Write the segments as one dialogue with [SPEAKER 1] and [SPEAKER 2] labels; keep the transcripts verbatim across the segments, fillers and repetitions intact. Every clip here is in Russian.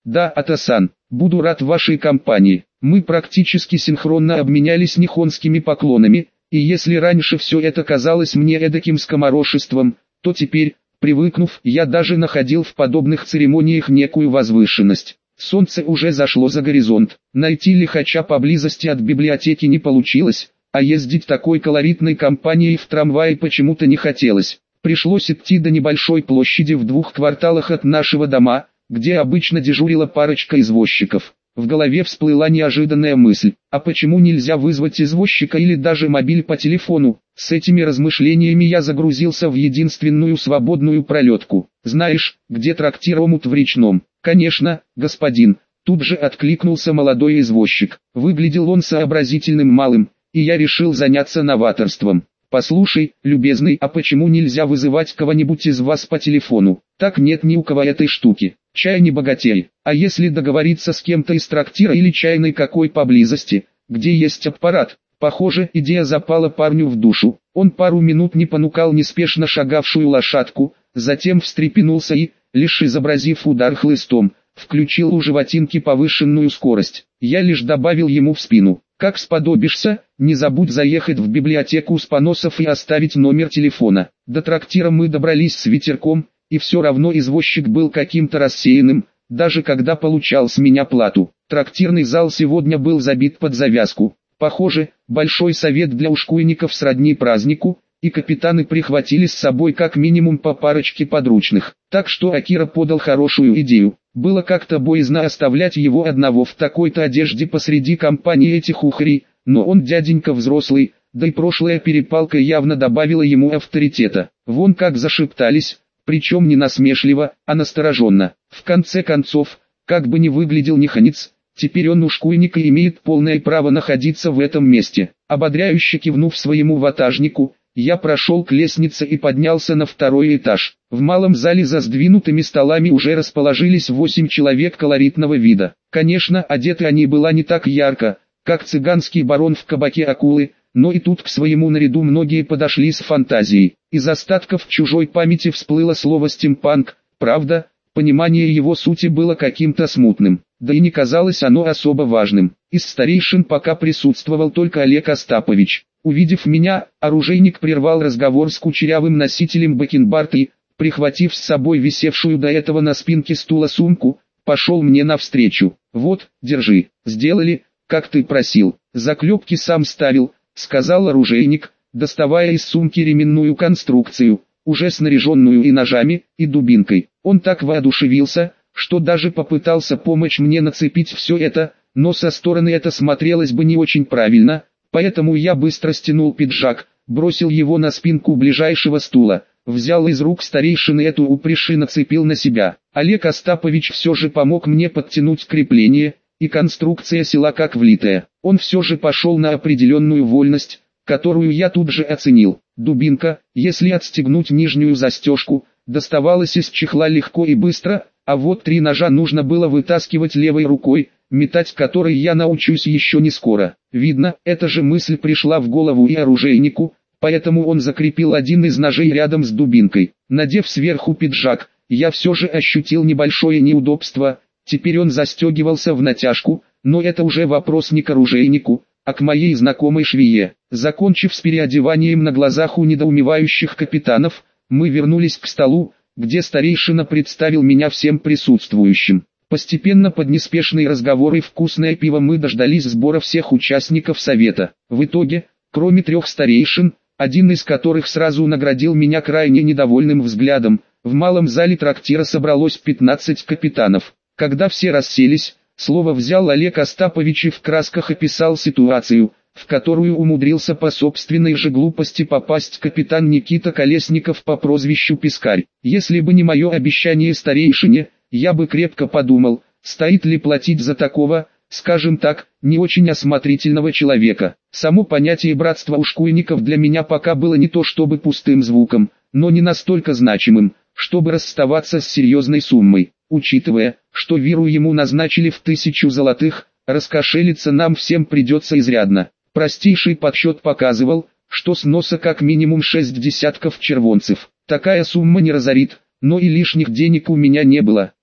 [SPEAKER 1] Да, Ата-сан, буду рад вашей компании. Мы практически синхронно обменялись нихонскими поклонами, и если раньше все это казалось мне эдаким скоморошеством, то теперь, привыкнув, я даже находил в подобных церемониях некую возвышенность. Солнце уже зашло за горизонт. Найти лихача поблизости от библиотеки не получилось, а ездить такой колоритной компанией в трамвае почему-то не хотелось. Пришлось идти до небольшой площади в двух кварталах от нашего дома, где обычно дежурила парочка извозчиков. В голове всплыла неожиданная мысль: а почему нельзя вызвать извозчика или даже мобиль по телефону? С этими размышлениями я загрузился в единственную свободную пролетку. «Знаешь, где трактир «Омут» в Речном?» «Конечно, господин», тут же откликнулся молодой извозчик. Выглядел он сообразительным малым, и я решил заняться новаторством. «Послушай, любезный, а почему нельзя вызывать кого-нибудь из вас по телефону? Так нет ни у кого этой штуки. Чай не богатей. А если договориться с кем-то из трактира или чайной какой поблизости, где есть аппарат?» Похоже, идея запала парню в душу. Он пару минут не понукал неспешно шагавшую лошадку, затем встрепенулся и, лишь изобразив удар хлыстом, включил у животинки повышенную скорость. Я лишь добавил ему в спину: «Как сподобишься, не забудь заехать в библиотеку с поносов и оставить номер телефона». До трактира мы добрались с ветерком, и все равно извозчик был каким-то рассеянным, даже когда получал с меня плату. Трактирный зал сегодня был забит под завязку. Похоже, большой совет для ушкуйников сродни празднику, и капитаны прихватили с собой как минимум по парочке подручных. Так что Акира подал хорошую идею. Было как-то боязно оставлять его одного в такой-то одежде посреди компании этих ухарей, но он дяденька взрослый, да и прошлая перепалка явно добавила ему авторитета. Вон как зашептались, причем не насмешливо, а настороженно. В конце концов, как бы ни выглядел нихонец, теперь он ушкуйник и имеет полное право находиться в этом месте. Ободряюще кивнув своему ватажнику, я прошел к лестнице и поднялся на второй этаж. В малом зале за сдвинутыми столами уже расположились восемь человек колоритного вида. Конечно, одеты они были не так ярко, как цыганский барон в кабаке акулы, но и тут к своему наряду многие подошли с фантазией. Из остатков чужой памяти всплыло слово «стимпанк», правда, понимание его сути было каким-то смутным. Да и не казалось оно особо важным. Из старейшин пока присутствовал только Олег Остапович. Увидев меня, оружейник прервал разговор с кучерявым носителем бакенбарда и, прихватив с собой висевшую до этого на спинке стула сумку, пошел мне навстречу. «Вот, держи, сделали, как ты просил. Заклепки сам ставил», — сказал оружейник, доставая из сумки ременную конструкцию, уже снаряженную и ножами, и дубинкой. Он так воодушевился, что даже попытался помочь мне нацепить все это, но со стороны это смотрелось бы не очень правильно, поэтому я быстро стянул пиджак, бросил его на спинку ближайшего стула, взял из рук старейшины эту упряжь и нацепил на себя. Олег Остапович все же помог мне подтянуть крепление, и конструкция села как влитая. Он все же пошел на определенную вольность, которую я тут же оценил. Дубинка, если отстегнуть нижнюю застежку, доставалась из чехла легко и быстро, а вот три ножа нужно было вытаскивать левой рукой, метать которой я научусь еще не скоро. Видно, эта же мысль пришла в голову и оружейнику, поэтому он закрепил один из ножей рядом с дубинкой. Надев сверху пиджак, я все же ощутил небольшое неудобство, теперь он застегивался в натяжку, но это уже вопрос не к оружейнику, а к моей знакомой швее. Закончив с переодеванием на глазах у недоумевающих капитанов, мы вернулись к столу, где старейшина представил меня всем присутствующим. Постепенно под неспешные разговоры и вкусное пиво мы дождались сбора всех участников совета. В итоге, кроме трех старейшин, один из которых сразу наградил меня крайне недовольным взглядом, в малом зале трактира собралось пятнадцать капитанов. Когда все расселись, слово взял Олег Остапович и в красках описал ситуацию, в которую умудрился по собственной же глупости попасть капитан Никита Колесников по прозвищу Пискарь. Если бы не мое обещание старейшине, я бы крепко подумал, стоит ли платить за такого, скажем так, не очень осмотрительного человека. Само понятие братства ушкуйников для меня пока было не то чтобы пустым звуком, но не настолько значимым, чтобы расставаться с серьезной суммой. Учитывая, что виру ему назначили в тысячу золотых, раскошелиться нам всем придется изрядно. Простейший подсчет показывал, что с носа как минимум шесть десятков червонцев. Такая сумма не разорит, но и лишних денег у меня не было.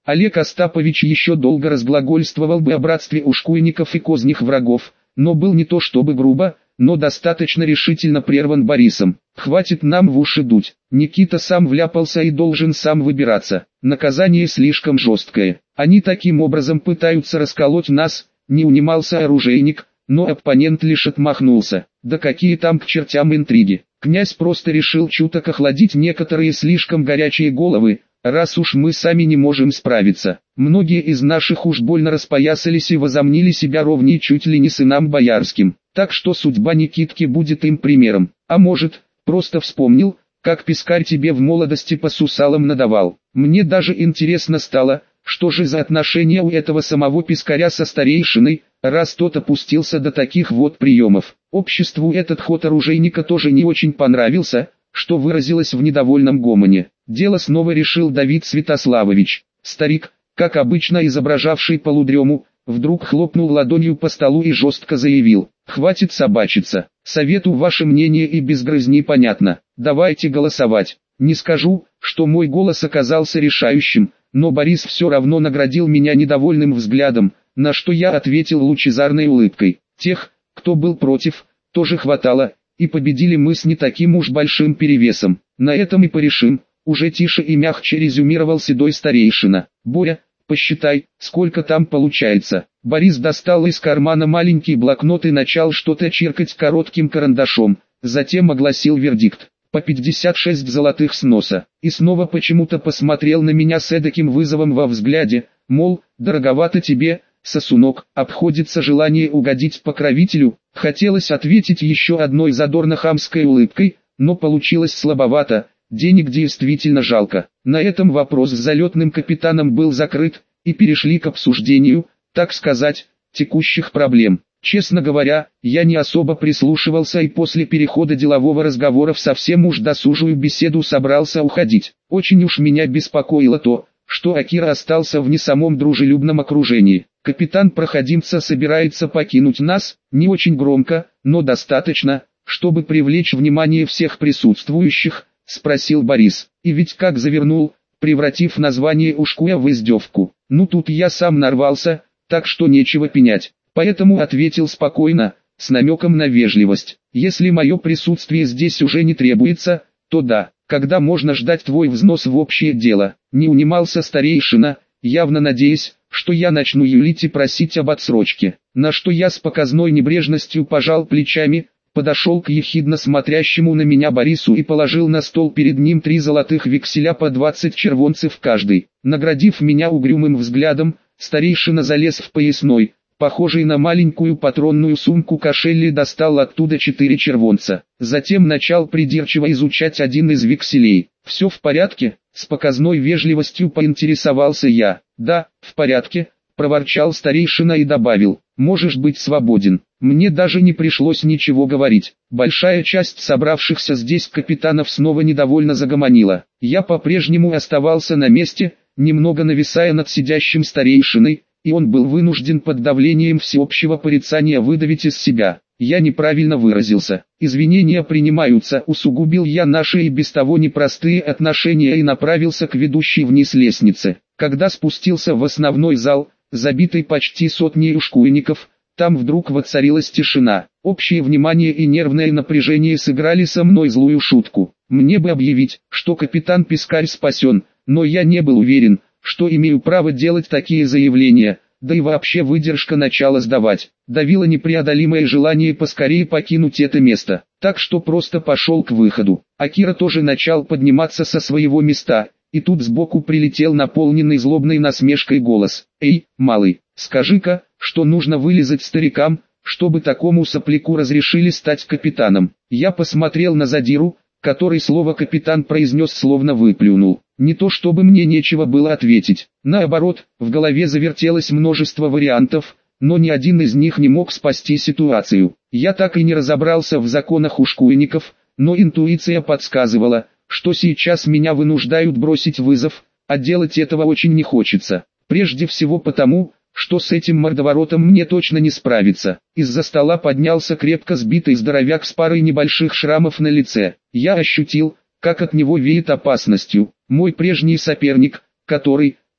[SPEAKER 1] Олег Остапович еще долго разглагольствовал бы о братстве ушкуйников и козних врагов, но был не то чтобы грубо, но достаточно решительно прерван Борисом. «Хватит нам в уши дуть. Никита сам вляпался и должен сам выбираться. Наказание слишком жесткое. Они таким образом пытаются расколоть нас», — не унимался оружейник, но оппонент лишь отмахнулся. «Да какие там к чертям интриги. Князь просто решил чуток охладить некоторые слишком горячие головы, раз уж мы сами не можем справиться. Многие из наших уж больно распоясались и возомнили себя ровней чуть ли не сынам боярским. Так что судьба Никитки будет им примером. А может, просто вспомнил, как пескарь тебе в молодости по сусалам надавал. Мне даже интересно стало, что же за отношения у этого самого пескаря со старейшиной, раз тот опустился до таких вот приемов. Обществу этот ход оружейника тоже не очень понравился, что выразилось в недовольном гомоне. Дело снова решил Давид Святославович. Старик, как обычно изображавший полудрему, вдруг хлопнул ладонью по столу и жестко заявил: «Хватит собачиться, совету ваше мнение и без грызни понятно, давайте голосовать». Не скажу, что мой голос оказался решающим, но Борис все равно наградил меня недовольным взглядом, на что я ответил лучезарной улыбкой. Тех, кто был против, тоже хватало, и победили мы с не таким уж большим перевесом. На этом и порешим, уже тише и мягче резюмировал седой старейшина. «Боря, посчитай, сколько там получается». Борис достал из кармана маленький блокнот и начал что-то чиркать коротким карандашом, затем огласил вердикт: по пятьдесят шесть золотых с носа, и снова почему-то посмотрел на меня с эдаким вызовом во взгляде, мол, дороговато тебе, сосунок, обходится желание угодить покровителю. Хотелось ответить еще одной задорно-хамской улыбкой, но получилось слабовато, денег действительно жалко. На этом вопрос с залетным капитаном был закрыт, и перешли к обсуждению, так сказать, текущих проблем. Честно говоря, я не особо прислушивался и после перехода делового разговора в совсем уж досужую беседу собрался уходить. Очень уж меня беспокоило то, что Акира остался в не самом дружелюбном окружении. «Капитан проходимца собирается покинуть нас», не очень громко, но достаточно, чтобы привлечь внимание всех присутствующих, спросил Борис. И ведь как завернул, превратив название Ушкуя в издевку. Ну тут я сам нарвался, так что нечего пенять. Поэтому ответил спокойно, с намеком на вежливость. Если мое присутствие здесь уже не требуется, то да. Когда можно ждать твой взнос в общее дело? Не унимался старейшина, явно надеясь, что я начну юлить и просить об отсрочке. На что я с показной небрежностью пожал плечами, подошел к ехидно смотрящему на меня Борису и положил на стол перед ним три золотых векселя по двадцать червонцев каждый. Наградив меня угрюмым взглядом, старейшина залез в поясной, похожий на маленькую патронную сумку кошель, и достал оттуда четыре червонца. Затем начал придирчиво изучать один из векселей. «Все в порядке?» — с показной вежливостью поинтересовался я. «Да, в порядке», — проворчал старейшина и добавил: «можешь быть свободен». Мне даже не пришлось ничего говорить. Большая часть собравшихся здесь капитанов снова недовольно загомонила. Я по-прежнему оставался на месте, немного нависая над сидящим старейшиной, и он был вынужден под давлением всеобщего порицания выдавить из себя: «Я неправильно выразился. Извинения принимаются», — усугубил я наши и без того непростые отношения и направился к ведущей вниз лестнице. Когда спустился в основной зал, забитый почти сотней ушкуйников, там вдруг воцарилась тишина. Общее внимание и нервное напряжение сыграли со мной злую шутку. Мне бы объявить, что капитан Пескарь спасен, но я не был уверен, что имею право делать такие заявления, да и вообще выдержка начала сдавать. Давило непреодолимое желание поскорее покинуть это место, так что просто пошел к выходу. Акира тоже начал подниматься со своего места, и тут сбоку прилетел наполненный злобной насмешкой голос: «Эй, малый, скажи-ка, что нужно вылизать старикам, чтобы такому сопляку разрешили стать капитаном». Я посмотрел на задиру, который слово «капитан» произнес словно выплюнул. Не то чтобы мне нечего было ответить, наоборот, в голове завертелось множество вариантов, но ни один из них не мог спасти ситуацию. Я так и не разобрался в законах ушкуйников, но интуиция подсказывала, что сейчас меня вынуждают бросить вызов, а делать этого очень не хочется. Прежде всего потому, что с этим мордоворотом мне точно не справиться. Из-за стола поднялся крепко сбитый здоровяк с парой небольших шрамов на лице. Я ощутил, как от него веет опасностью. Мой прежний соперник, который,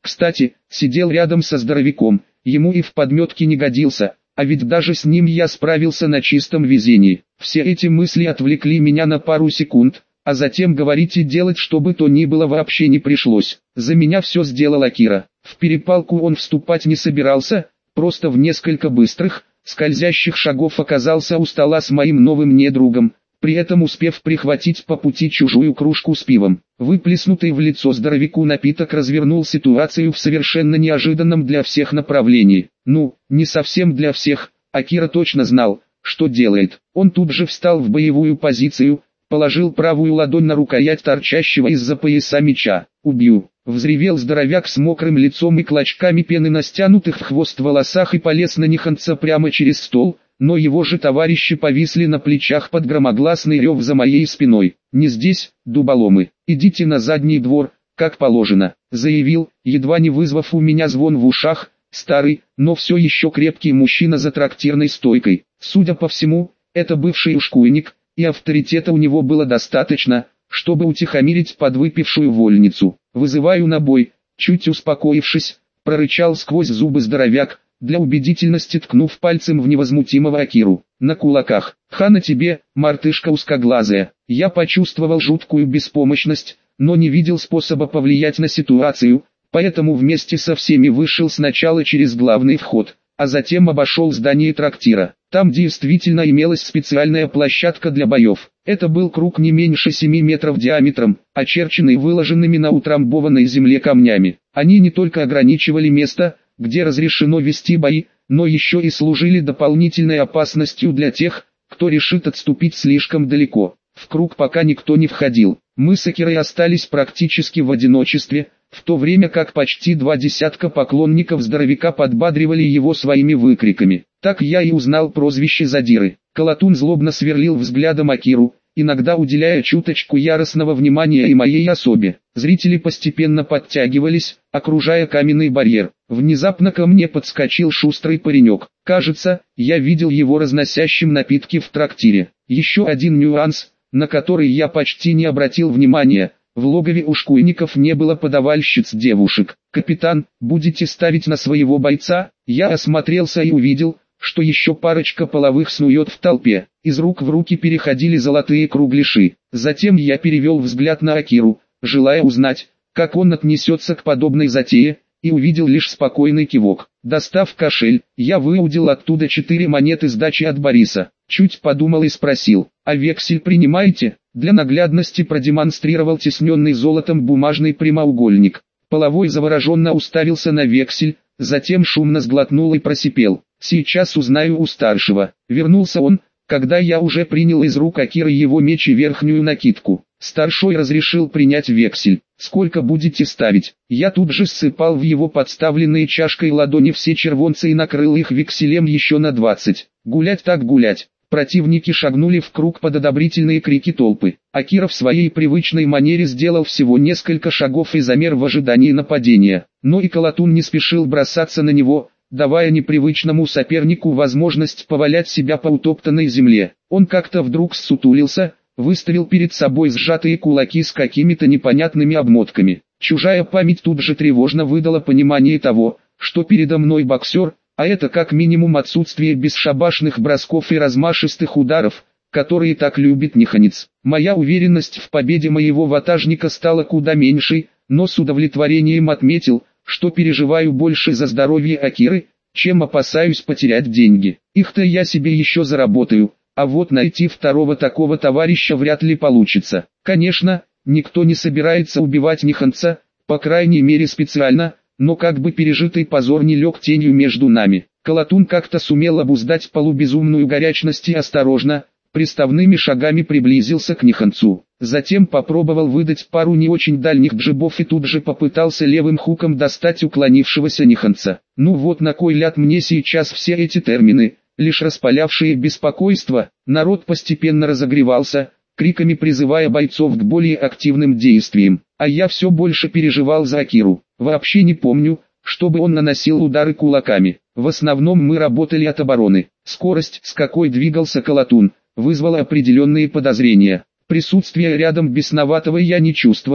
[SPEAKER 1] Кстати, сидел рядом со здоровяком, ему и в подметке не годился, а ведь даже с ним я справился на чистом везении. Все эти мысли отвлекли меня на пару секунд, а затем говорить и делать что бы то ни было вообще не пришлось. За меня все сделал Акира. В перепалку он вступать не собирался, просто в несколько быстрых, скользящих шагов оказался у стола с моим новым недругом, при этом успев прихватить по пути чужую кружку с пивом. Выплеснутый в лицо здоровяку напиток развернул ситуацию в совершенно неожиданном для всех направлении. Ну, не совсем для всех, Акира точно знал, что делает. Он тут же встал в боевую позицию, положил правую ладонь на рукоять торчащего из-за пояса меча. «Убью!» — взревел здоровяк с мокрым лицом и клочками пены на стянутых в хвост волосах и полез на Нихонца прямо через стол, но его же товарищи повисли на плечах под громогласный рев за моей спиной. «Не здесь, дуболомы, идите на задний двор, как положено», — заявил, едва не вызвав у меня звон в ушах, старый, но все еще крепкий мужчина за трактирной стойкой. Судя по всему, это бывший ушкуйник, и авторитета у него было достаточно, чтобы утихомирить подвыпившую вольницу. «Вызываю на бой», чуть успокоившись, прорычал сквозь зубы здоровяк, для убедительности ткнув пальцем в невозмутимого Акиру. «На кулаках! Хана тебе, мартышка узкоглазая!» Я почувствовал жуткую беспомощность, но не видел способа повлиять на ситуацию, поэтому вместе со всеми вышел сначала через главный вход, а затем обошел здание трактира. Там действительно имелась специальная площадка для боев. Это был круг не меньше семи метров диаметром, очерченный выложенными на утрамбованной земле камнями. Они не только ограничивали место, где разрешено вести бои, но еще и служили дополнительной опасностью для тех, кто решит отступить слишком далеко. В круг пока никто не входил. Мы с Акирой остались практически в одиночестве, в то время как почти два десятка поклонников здоровяка подбадривали его своими выкриками. Так я и узнал прозвище Задиры. Колотун злобно сверлил взглядом Акиру, иногда уделяя чуточку яростного внимания и моей особе. Зрители постепенно подтягивались, окружая каменный барьер. Внезапно ко мне подскочил шустрый паренек. Кажется, я видел его разносящим напитки в трактире. Еще один нюанс, на который я почти не обратил внимания. В логове ушкуйников не было подавальщиц девушек. «Капитан, будете ставить на своего бойца?» Я осмотрелся и увидел, что еще парочка половых снует в толпе. Из рук в руки переходили золотые кругляши. Затем я перевел взгляд на Акиру, желая узнать, как он отнесется к подобной затее, и увидел лишь спокойный кивок. Достав кошель, я выудил оттуда четыре монеты сдачи от Бориса. Чуть подумал и спросил: «А вексель принимаете?» Для наглядности продемонстрировал тесненный золотом бумажный прямоугольник. Половой завороженно уставился на вексель, затем шумно сглотнул и просипел: «Сейчас узнаю у старшего». Вернулся он, когда я уже принял из рук Акиры его меч и верхнюю накидку. Старшой разрешил принять вексель. «Сколько будете ставить?» Я тут же ссыпал в его подставленные чашкой ладони все червонцы и накрыл их векселем еще на двадцать. Гулять так гулять. Противники шагнули в круг под одобрительные крики толпы. Акира в своей привычной манере сделал всего несколько шагов и замер в ожидании нападения. Но и Колотун не спешил бросаться на него, давая непривычному сопернику возможность повалять себя по утоптанной земле. Он как-то вдруг ссутулился, выставил перед собой сжатые кулаки с какими-то непонятными обмотками. Чужая память тут же тревожно выдала понимание того, что передо мной боксер, а это как минимум отсутствие бесшабашных бросков и размашистых ударов, которые так любит Нихонец. Моя уверенность в победе моего ватажника стала куда меньшей, но с удовлетворением отметил, что переживаю больше за здоровье Акиры, чем опасаюсь потерять деньги. Их-то я себе еще заработаю, а вот найти второго такого товарища вряд ли получится. Конечно, никто не собирается убивать Нихонца, по крайней мере специально, но как бы пережитый позор не лег тенью между нами. Колотун как-то сумел обуздать полубезумную горячность и осторожно, приставными шагами приблизился к Нихонцу. Затем попробовал выдать пару не очень дальних джебов и тут же попытался левым хуком достать уклонившегося Нихонца. Ну вот на кой ляд мне сейчас все эти термины, лишь распалявшие беспокойство. Народ постепенно разогревался, криками призывая бойцов к более активным действиям. А я все больше переживал за Акиру. Вообще не помню, чтобы он наносил удары кулаками. В основном мы работали от обороны. Скорость, с какой двигался Колотун, вызвала определенные подозрения. Присутствие рядом бесноватого я не чувствовал,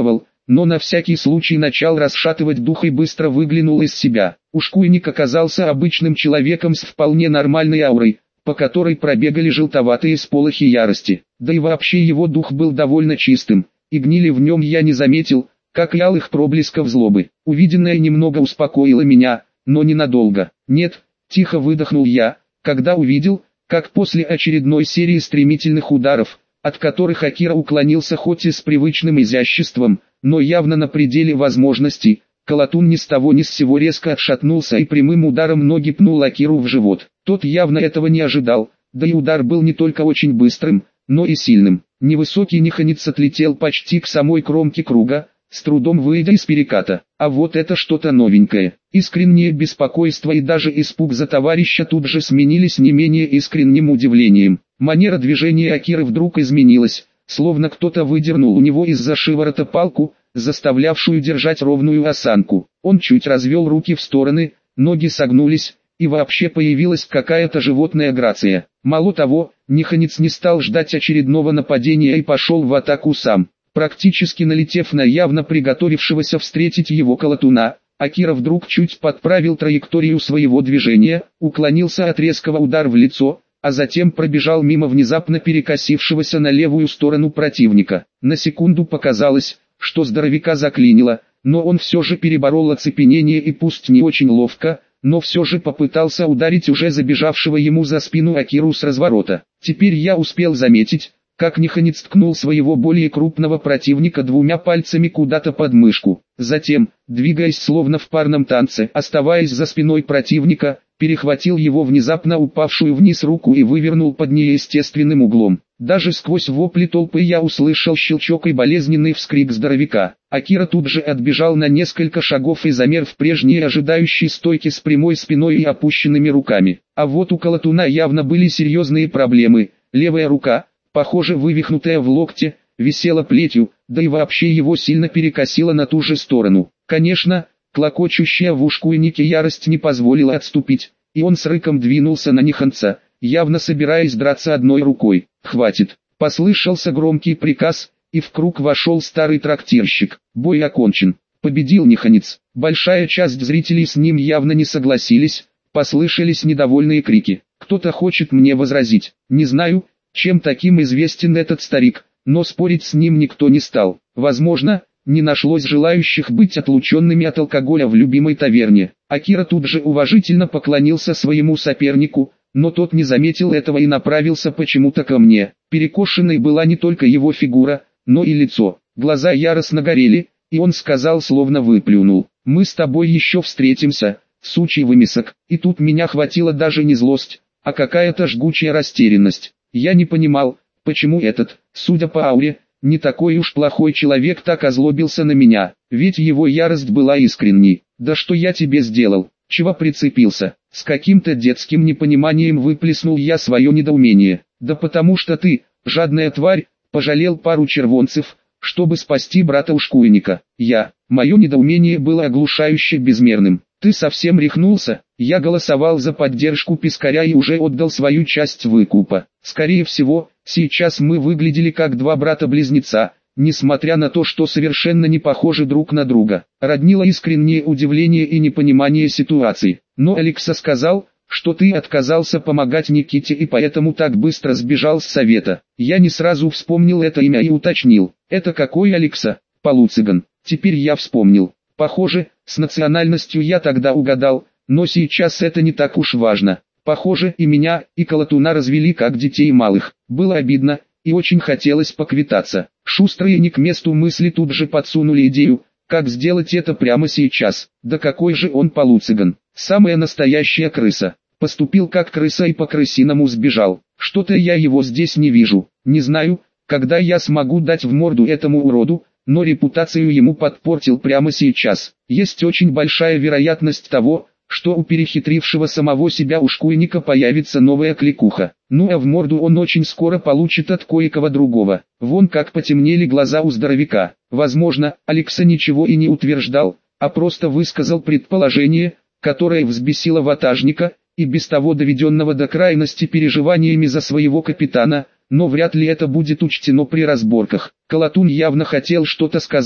[SPEAKER 1] но на всякий случай начал расшатывать дух и быстро выглянул из себя. Ушкуйник оказался обычным человеком с вполне нормальной аурой, по которой пробегали желтоватые сполохи ярости. Да и вообще его дух был довольно чистым, и гнили в нем я не заметил, как и алых проблесков злобы. Увиденное немного успокоило меня, но ненадолго. «Нет», — тихо выдохнул я, когда увидел, как после очередной серии стремительных ударов, от которых Акира уклонился хоть и с привычным изяществом, но явно на пределе возможностей, Колотун ни с того ни с сего резко отшатнулся и прямым ударом ноги пнул Акиру в живот. Тот явно этого не ожидал, да и удар был не только очень быстрым, но и сильным. Невысокий нихонец отлетел почти к самой кромке круга, с трудом выйдя из переката. А вот это что-то новенькое. Искреннее беспокойство и даже испуг за товарища тут же сменились не менее искренним удивлением. Манера движения Акиры вдруг изменилась, словно кто-то выдернул у него из-за шиворота палку, заставлявшую держать ровную осанку. Он чуть развел руки в стороны, ноги согнулись, и вообще появилась какая-то животная грация. Мало того, нихонец не стал ждать очередного нападения и пошел в атаку сам. Практически налетев на явно приготовившегося встретить его Колотуна, Акира вдруг чуть подправил траекторию своего движения, уклонился от резкого удара в лицо, а затем пробежал мимо внезапно перекосившегося на левую сторону противника. На секунду показалось, что здоровяка заклинило, но он все же переборол оцепенение и пусть не очень ловко, но все же попытался ударить уже забежавшего ему за спину Акиру с разворота. Теперь я успел заметить, как нихонец ткнул своего более крупного противника двумя пальцами куда-то под мышку. Затем, двигаясь словно в парном танце, оставаясь за спиной противника, перехватил его внезапно упавшую вниз руку и вывернул под неестественным углом. Даже сквозь вопли толпы я услышал щелчок и болезненный вскрик здоровяка. Акира тут же отбежал на несколько шагов и замер в прежней ожидающей стойке с прямой спиной и опущенными руками. А вот у Колотуна явно были серьезные проблемы. Левая рука, похоже вывихнутая в локте, висела плетью, да и вообще его сильно перекосило на ту же сторону. Конечно, клокочущая в ушкуйнике ярость не позволила отступить, и он с рыком двинулся на нихонца, явно собираясь драться одной рукой. «Хватит!» — послышался громкий приказ, и в круг вошел старый трактирщик. Бой окончен. Победил нихонец. Большая часть зрителей с ним явно не согласились, послышались недовольные крики. Кто-то хочет мне возразить. Не знаю, чем таким известен этот старик, но спорить с ним никто не стал. Возможно, не нашлось желающих быть отлученными от алкоголя в любимой таверне. Акира тут же уважительно поклонился своему сопернику, но тот не заметил этого и направился почему-то ко мне. Перекошенной была не только его фигура, но и лицо. Глаза яростно горели, и он сказал, словно выплюнул: «Мы с тобой еще встретимся, сучий вымесок». И тут меня хватила даже не злость, а какая-то жгучая растерянность. Я не понимал, почему этот, судя по ауре, не такой уж плохой человек так озлобился на меня, ведь его ярость была искренней. «Да что я тебе сделал? Чего прицепился?» С каким-то детским непониманием выплеснул я свое недоумение. «Да потому что ты, жадная тварь, пожалел пару червонцев, чтобы спасти брата ушкуйника». Я, мое недоумение было оглушающе безмерным. «Ты совсем рехнулся?» Я голосовал за поддержку Пискаря и уже отдал свою часть выкупа. Скорее всего, сейчас мы выглядели как два брата-близнеца, несмотря на то, что совершенно не похожи друг на друга. Роднило искреннее удивление и непонимание ситуации. «Но Алекса сказал, что ты отказался помогать Никите и поэтому так быстро сбежал с совета». Я не сразу вспомнил это имя и уточнил: «Это какой Алекса?» «Полуцыган». Теперь я вспомнил. Похоже, с национальностью я тогда угадал, но сейчас это не так уж важно. Похоже, и меня, и Колотуна развели как детей малых. Было обидно, и очень хотелось поквитаться. Шустрые не к месту мысли тут же подсунули идею, как сделать это прямо сейчас. Да какой же он полуцыган, самая настоящая крыса. Поступил как крыса и по-крысиному сбежал. Что-то я его здесь не вижу. Не знаю, когда я смогу дать в морду этому уроду, но репутацию ему подпортил прямо сейчас. Есть очень большая вероятность того, что у перехитрившего самого себя ушкуйника появится новая кликуха. Ну а в морду он очень скоро получит от кое-кого другого. Вон как потемнели глаза у здоровяка. Возможно, Алекса ничего и не утверждал, а просто высказал предположение, которое взбесило ватажника, и без того доведенного до крайности переживаниями за своего капитана, но вряд ли это будет учтено при разборках. Колотун явно хотел что-то сказать,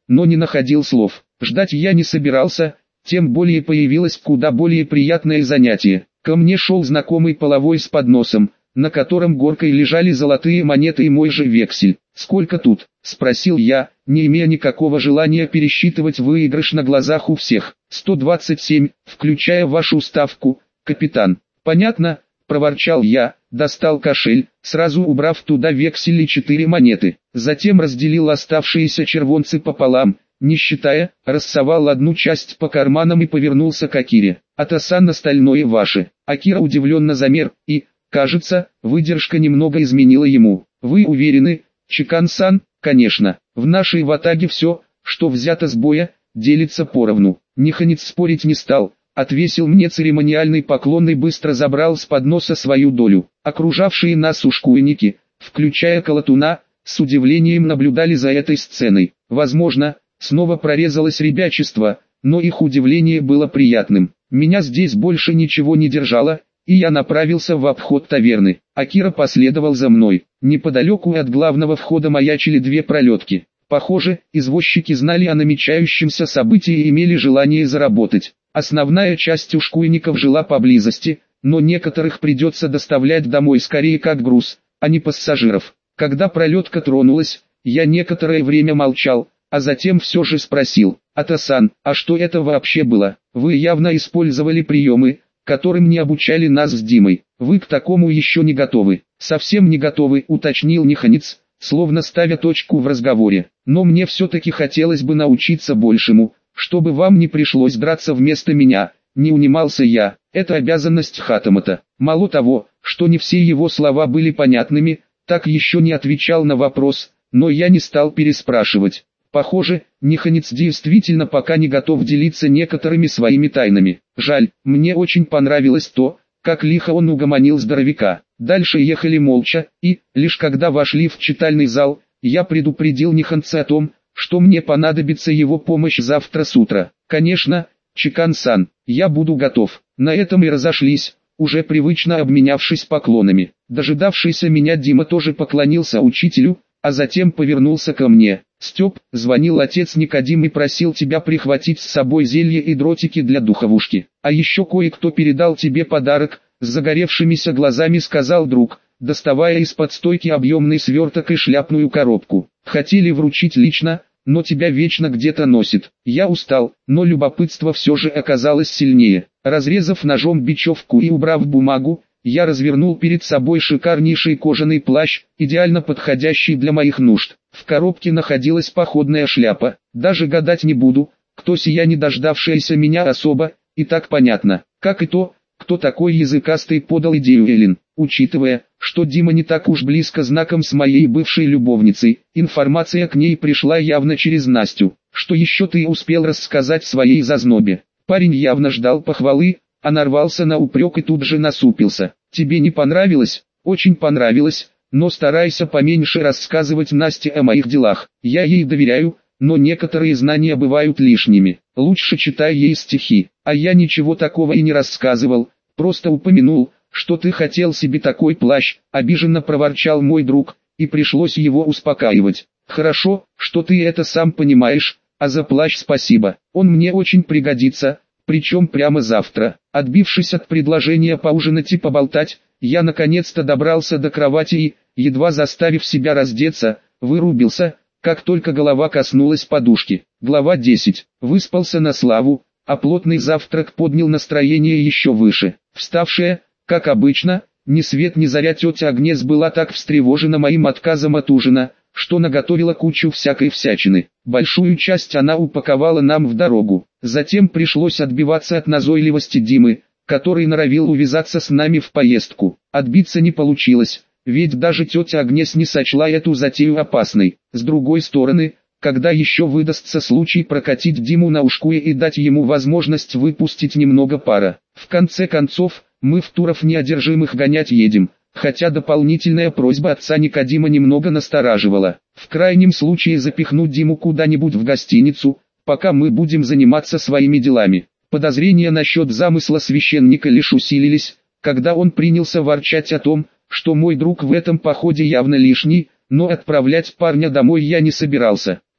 [SPEAKER 1] но не находил слов. Ждать я не собирался, тем более появилось куда более приятное занятие. Ко мне шел знакомый половой с подносом, на котором горкой лежали золотые монеты и мой же вексель. «Сколько тут?» – спросил я, не имея никакого желания пересчитывать выигрыш на глазах у всех. «сто двадцать семь, включая вашу ставку, капитан». «Понятно», – проворчал я, достал кошель, сразу убрав туда вексель и четыре монеты. Затем разделил оставшиеся червонцы пополам, не считая, рассовал одну часть по карманам и повернулся к Акире. «Ата-сан, остальное ваше». Акира удивленно замер, и, кажется, выдержка немного изменила ему. «Вы уверены, Чикан-сан?» «Конечно. В нашей ватаге все, что взято с боя, делится поровну». Нихонец спорить не стал, отвесил мне церемониальный поклон и быстро забрал с подноса свою долю. Окружавшие нас ушкуйники, включая Колотуна, с удивлением наблюдали за этой сценой. Возможно, снова прорезалось ребячество, но их удивление было приятным. Меня здесь больше ничего не держало, и я направился в обход таверны. Акира последовал за мной. Неподалеку от главного входа маячили две пролетки. Похоже, извозчики знали о намечающемся событии и имели желание заработать. Основная часть ушкуйников жила поблизости, но некоторых придется доставлять домой скорее как груз, а не пассажиров. Когда пролетка тронулась, я некоторое время молчал, а затем все же спросил: «Ата-сан, а что это вообще было? Вы явно использовали приемы, которым не обучали нас с Димой. Вы к такому еще не готовы». «Совсем не готовы», уточнил Нихонец, словно ставя точку в разговоре. «Но мне все-таки хотелось бы научиться большему, чтобы вам не пришлось драться вместо меня», не унимался я. Это обязанность Хатамата. Мало того, что не все его слова были понятными, так еще не отвечал на вопрос, но я не стал переспрашивать. Похоже, Нихонец действительно пока не готов делиться некоторыми своими тайнами. Жаль, мне очень понравилось то, как лихо он угомонил здоровяка. Дальше ехали молча, и, лишь когда вошли в читальный зал, я предупредил Нихонца о том, что мне понадобится его помощь завтра с утра. «Конечно, Чикан-сан, я буду готов». На этом и разошлись, уже привычно обменявшись поклонами. Дожидавшийся меня Дима тоже поклонился учителю, а затем повернулся ко мне. «Степ, звонил отец Никодим и просил тебя прихватить с собой зелье и дротики для духовушки. А еще кое-кто передал тебе подарок», с загоревшимися глазами сказал друг, доставая из-под стойки объемный сверток и шляпную коробку. «Хотели вручить лично, но тебя вечно где-то носит». Я устал, но любопытство все же оказалось сильнее. Разрезав ножом бечевку и убрав бумагу, я развернул перед собой шикарнейший кожаный плащ, идеально подходящий для моих нужд. В коробке находилась походная шляпа. Даже гадать не буду, кто сия не дождавшаяся меня особо, и так понятно. Как и то, кто такой языкастый, подал идею Эллен. Учитывая, что Дима не так уж близко знаком с моей бывшей любовницей, информация к ней пришла явно через Настю. «Что еще ты успел рассказать своей зазнобе?» Парень явно ждал похвалы, а нарвался на упрек и тут же насупился. «Тебе не понравилось?» «Очень понравилось, но старайся поменьше рассказывать Насте о моих делах. Я ей доверяю, но некоторые знания бывают лишними. Лучше читай ей стихи». «А я ничего такого и не рассказывал, просто упомянул, что ты хотел себе такой плащ», обиженно проворчал мой друг, и пришлось его успокаивать. «Хорошо, что ты это сам понимаешь, а за плащ спасибо, он мне очень пригодится, причем прямо завтра». Отбившись от предложения поужинать и поболтать, я наконец-то добрался до кровати и, едва заставив себя раздеться, вырубился, как только голова коснулась подушки. Глава десять. Выспался на славу, а плотный завтрак поднял настроение еще выше. Вставшая, как обычно, ни свет ни заря тетя Агнес была так встревожена моим отказом от ужина, что наготовила кучу всякой всячины. Большую часть она упаковала нам в дорогу. Затем пришлось отбиваться от назойливости Димы, который норовил увязаться с нами в поездку. Отбиться не получилось, ведь даже тетя Агнес не сочла эту затею опасной. С другой стороны, когда еще выдастся случай прокатить Диму на ушкуе и дать ему возможность выпустить немного пара. В конце концов, мы в Туров неодержимых гонять едем, хотя дополнительная просьба отца Никодима немного настораживала. В крайнем случае запихнуть Диму куда-нибудь в гостиницу, пока мы будем заниматься своими делами. Подозрения насчет замысла священника лишь усилились, когда он принялся ворчать о том, что мой друг в этом походе явно лишний, но отправлять парня домой я не собирался.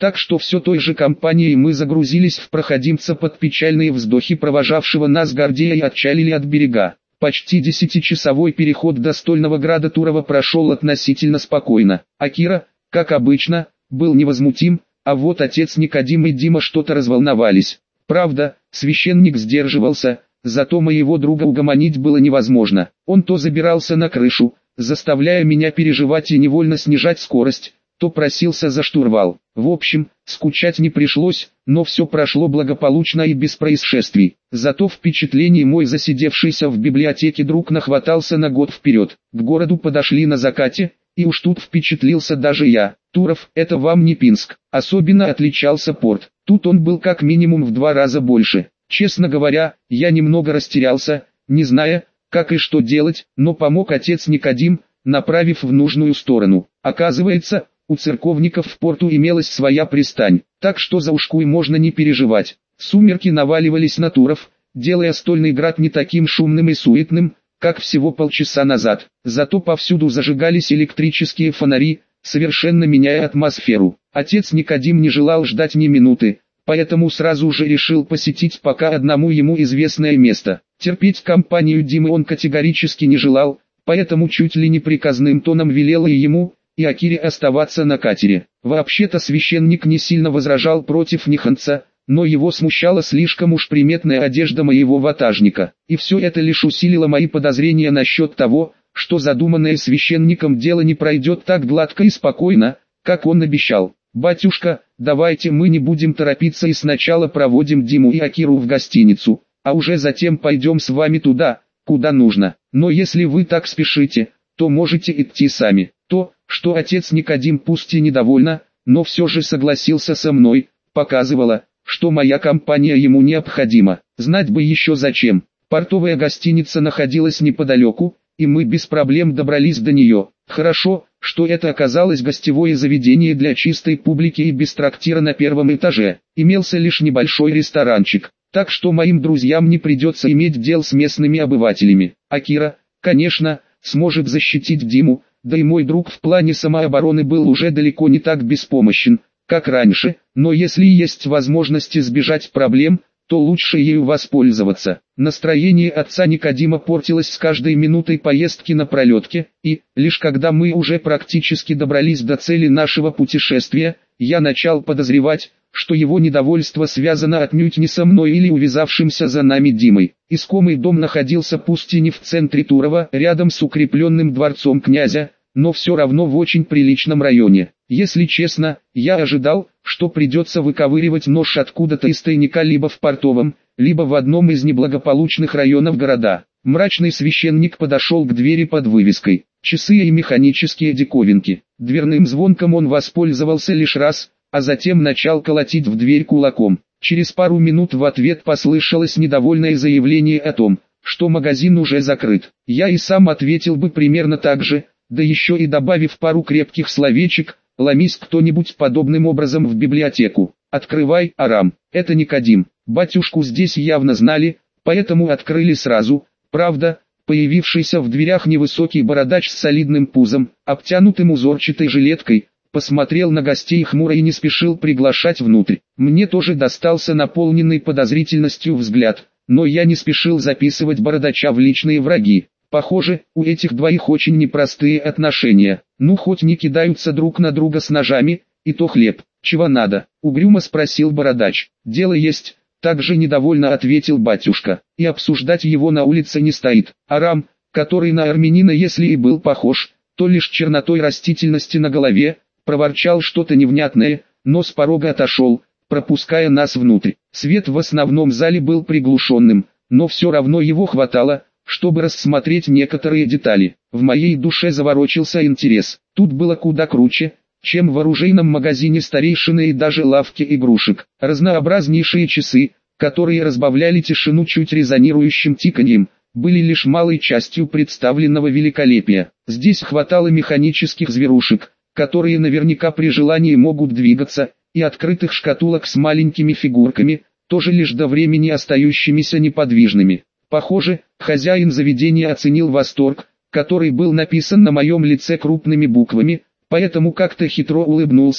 [SPEAKER 1] Так что все той же компанией мы загрузились в проходимца под печальные вздохи провожавшего нас Гордея и отчалили от берега. Почти десятичасовой переход до стольного града Турова прошел относительно спокойно. А Кира, как обычно, был невозмутим, а вот отец Никодим и Дима что-то разволновались. Правда, священник сдерживался, зато моего друга угомонить было невозможно. Он то забирался на крышу, заставляя меня переживать и невольно снижать скорость, то просился за штурвал. В общем, скучать не пришлось, но все прошло благополучно и без происшествий. Зато впечатлений мой засидевшийся в библиотеке друг нахватался на год вперед. К городу подошли на закате, и уж тут впечатлился даже я. Туров, это вам не Пинск. Особенно отличался порт. Тут он был как минимум в два раза больше. Честно говоря, я немного растерялся, не зная, как и что делать, но помог отец Никодим, направив в нужную сторону. Оказывается, у церковников в порту имелась своя пристань, так что за Ушкуй можно не переживать. Сумерки наваливались на Туров, делая стольный град не таким шумным и суетным, как всего полчаса назад. Зато повсюду зажигались электрические фонари, совершенно меняя атмосферу. Отец Никодим не желал ждать ни минуты, поэтому сразу же решил посетить пока одному ему известное место. Терпеть компанию Димы он категорически не желал, поэтому чуть ли не приказным тоном велел и ему, и Акире оставаться на катере. Вообще-то священник не сильно возражал против Нихонца, но его смущала слишком уж приметная одежда моего ватажника. И все это лишь усилило мои подозрения насчет того, что задуманное священником дело не пройдет так гладко и спокойно, как он обещал. «Батюшка, давайте мы не будем торопиться и сначала проводим Диму и Акиру в гостиницу, а уже затем пойдем с вами туда, куда нужно. Но если вы так спешите, то можете идти сами». То, что отец Никодим пусть и недовольно, но все же согласился со мной, показывало, что моя компания ему необходима. Знать бы еще зачем. Портовая гостиница находилась неподалеку, и мы без проблем добрались до нее. Хорошо, что это оказалось гостевое заведение для чистой публики и без трактира на первом этаже. Имелся лишь небольшой ресторанчик, так что моим друзьям не придется иметь дел с местными обывателями. А Кира, конечно, сможет защитить Диму, да и мой друг в плане самообороны был уже далеко не так беспомощен, как раньше, но если есть возможность избежать проблем, то лучше ею воспользоваться. Настроение отца Никодима портилось с каждой минутой поездки на пролетке, и, лишь когда мы уже практически добрались до цели нашего путешествия, я начал подозревать, что его недовольство связано отнюдь не со мной или увязавшимся за нами Димой. Искомый дом находился пусть и не в центре Турова, рядом с укрепленным дворцом князя, но все равно в очень приличном районе. Если честно, я ожидал, что придется выковыривать нож откуда-то из тайника либо в портовом, либо в одном из неблагополучных районов города. Мрачный священник подошел к двери под вывеской «Часы и механические диковинки». Дверным звонком он воспользовался лишь раз, а затем начал колотить в дверь кулаком. Через пару минут в ответ послышалось недовольное заявление о том, что магазин уже закрыт. Я и сам ответил бы примерно так же, да еще и добавив пару крепких словечек: «Ломись кто-нибудь подобным образом в библиотеку. Открывай, Арам». Это Никодим. Батюшку здесь явно знали, поэтому открыли сразу. Правда, появившийся в дверях невысокий бородач с солидным пузом, обтянутым узорчатой жилеткой, посмотрел на гостей хмуро и не спешил приглашать внутрь. Мне тоже достался наполненный подозрительностью взгляд, но я не спешил записывать бородача в личные враги. Похоже, у этих двоих очень непростые отношения. Ну хоть не кидаются друг на друга с ножами, и то хлеб. Чего надо? Угрюмо спросил бородач. Дело есть, также недовольно ответил батюшка. И обсуждать его на улице не стоит. Арам, который на армянина если и был похож, то лишь чернотой растительности на голове, проворчал что-то невнятное, но с порога отошел, пропуская нас внутрь. Свет в основном зале был приглушенным, но все равно его хватало, чтобы рассмотреть некоторые детали. В моей душе заворочился интерес. Тут было куда круче, чем в оружейном магазине старейшины и даже лавке игрушек. Разнообразнейшие часы, которые разбавляли тишину чуть резонирующим тиканьем, были лишь малой частью представленного великолепия. Здесь хватало механических зверушек, которые наверняка при желании могут двигаться, и открытых шкатулок с маленькими фигурками, тоже лишь до времени остающимися неподвижными. Похоже, хозяин заведения оценил восторг, который был написан на моем лице крупными буквами, поэтому как-то хитро улыбнулся,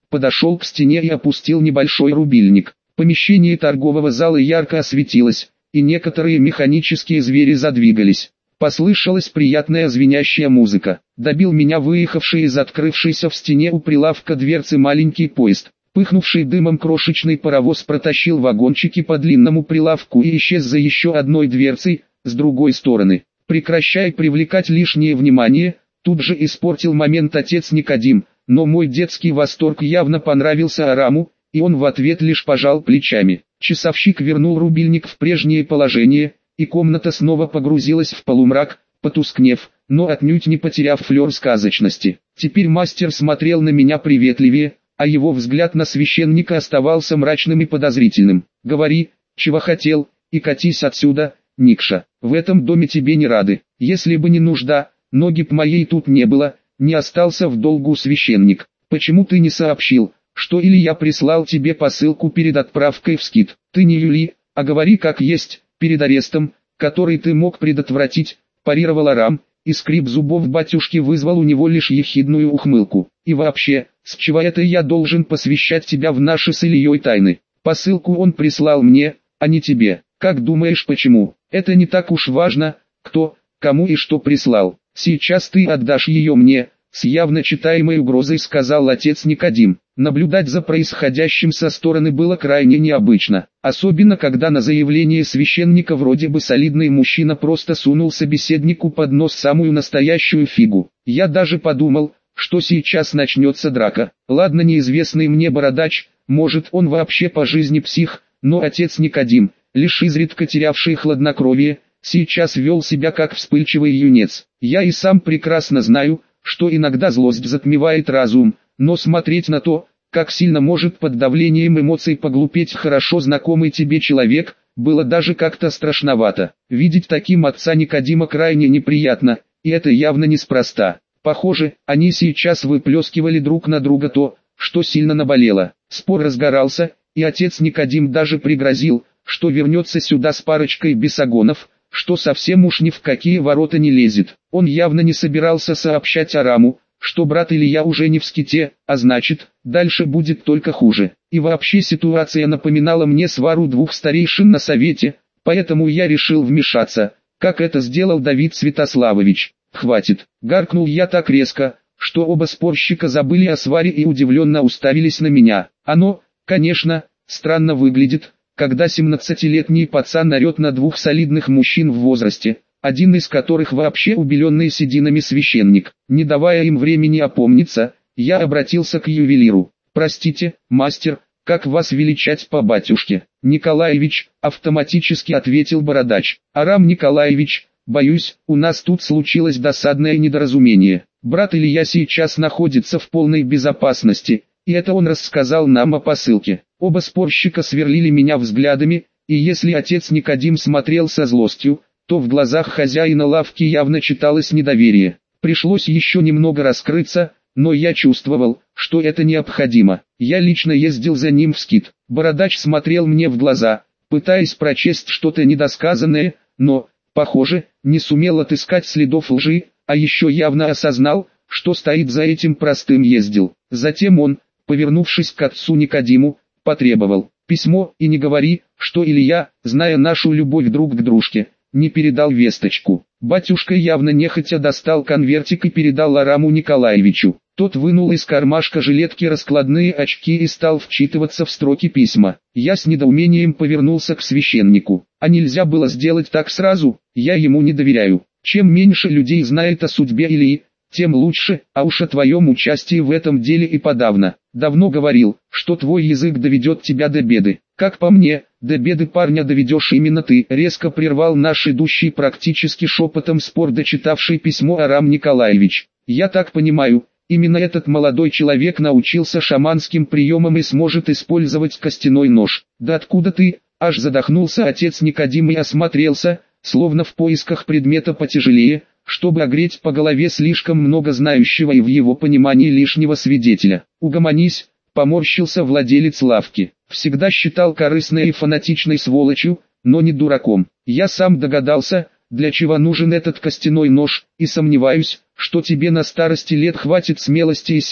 [SPEAKER 1] подошел к стене и опустил небольшой рубильник. Помещение торгового зала ярко осветилось, и некоторые механические звери задвигались. Послышалась приятная звенящая музыка. Добил меня выехавший из открывшейся в стене у прилавка дверцы маленький поезд. Пыхнувший дымом крошечный паровоз протащил вагончики по длинному прилавку и исчез за еще одной дверцей, с другой стороны. «Прекращай привлекать лишнее внимание», тут же испортил момент отец Никодим, но мой детский восторг явно понравился Араму, и он в ответ лишь пожал плечами. Часовщик вернул рубильник в прежнее положение, и комната снова погрузилась в полумрак, потускнев, но отнюдь не потеряв флер сказочности. Теперь мастер смотрел на меня приветливее, а его взгляд на священника оставался мрачным и подозрительным. «Говори, чего хотел, и катись отсюда, Никша. В этом доме тебе не рады. Если бы не нужда, ноги б моей тут не было, не остался в долгу священник. Почему ты не сообщил, что Илья прислал тебе посылку перед отправкой в скит? Ты не юли, а говори как есть, перед арестом, который ты мог предотвратить», парировал Арам, и скрип зубов батюшки вызвал у него лишь ехидную ухмылку. «И вообще, с чего это я должен посвящать тебя в наши с Ильей тайны? Посылку он прислал мне, а не тебе. Как думаешь почему? Это не так уж важно, кто, кому и что прислал. Сейчас ты отдашь ее мне», с явно читаемой угрозой сказал отец Никодим. Наблюдать за происходящим со стороны было крайне необычно, особенно когда на заявление священника вроде бы солидный мужчина просто сунул собеседнику под нос самую настоящую фигу. Я даже подумал, что сейчас начнется драка. Ладно, неизвестный мне бородач, может он вообще по жизни псих, но отец Никодим, лишь изредка терявший хладнокровие, сейчас вел себя как вспыльчивый юнец. Я и сам прекрасно знаю, что иногда злость затмевает разум, но смотреть на то, как сильно может под давлением эмоций поглупеть хорошо знакомый тебе человек, было даже как-то страшновато. Видеть таким отца Никодима крайне неприятно, и это явно неспроста. Похоже, они сейчас выплескивали друг на друга то, что сильно наболело. Спор разгорался, и отец Никодим даже пригрозил, что вернется сюда с парочкой бесогонов, что совсем уж ни в какие ворота не лезет. Он явно не собирался сообщать Араму, что брат Илья уже не в ските, а значит, дальше будет только хуже. И вообще ситуация напоминала мне свару двух старейшин на совете, поэтому я решил вмешаться, как это сделал Давид Святославович. «Хватит!» — гаркнул я так резко, что оба спорщика забыли о сваре и удивленно уставились на меня. Оно, конечно, странно выглядит, когда семнадцатилетний пацан орет на двух солидных мужчин в возрасте, один из которых вообще убеленный сединами священник. Не давая им времени опомниться, я обратился к ювелиру. «Простите, мастер, как вас величать по батюшке?» «Николаевич», автоматически ответил бородач. «Арам Николаевич, боюсь, у нас тут случилось досадное недоразумение. Брат Илья сейчас находится в полной безопасности, и это он рассказал нам о посылке». Оба спорщика сверлили меня взглядами, и если отец Никодим смотрел со злостью, то в глазах хозяина лавки явно читалось недоверие. Пришлось еще немного раскрыться, но я чувствовал, что это необходимо. Я лично ездил за ним в скит. Бородач смотрел мне в глаза, пытаясь прочесть что-то недосказанное, но, похоже, не сумел отыскать следов лжи, а еще явно осознал, что стоит за этим простым ездил. Затем он, повернувшись к отцу Никодиму, потребовал: «Письмо, и не говори, что Илья, зная нашу любовь друг к дружке, не передал весточку». Батюшка явно нехотя достал конвертик и передал Араму Николаевичу. Тот вынул из кармашка жилетки раскладные очки и стал вчитываться в строки письма. Я с недоумением повернулся к священнику. «А нельзя было сделать так сразу? Я ему не доверяю. Чем меньше людей знает о судьбе Ильи, тем лучше, а уж о твоем участии в этом деле и подавно. Давно говорил, что твой язык доведет тебя до беды. Как по мне, до беды парня доведешь именно ты», резко прервал наш идущий практически шепотом спор дочитавший письмо Арам Николаевич. «Я так понимаю, именно этот молодой человек научился шаманским приемам и сможет использовать костяной нож». «Да откуда ты?» — аж задохнулся отец Никодим и осмотрелся, словно в поисках предмета потяжелее, чтобы огреть по голове слишком много знающего и в его понимании лишнего свидетеля. «Угомонись», — поморщился владелец лавки. «Всегда считал корыстной и фанатичной сволочью, но не дураком. Я сам догадался, для чего нужен этот костяной нож, и сомневаюсь, что тебе на старости лет хватит смелости и сил,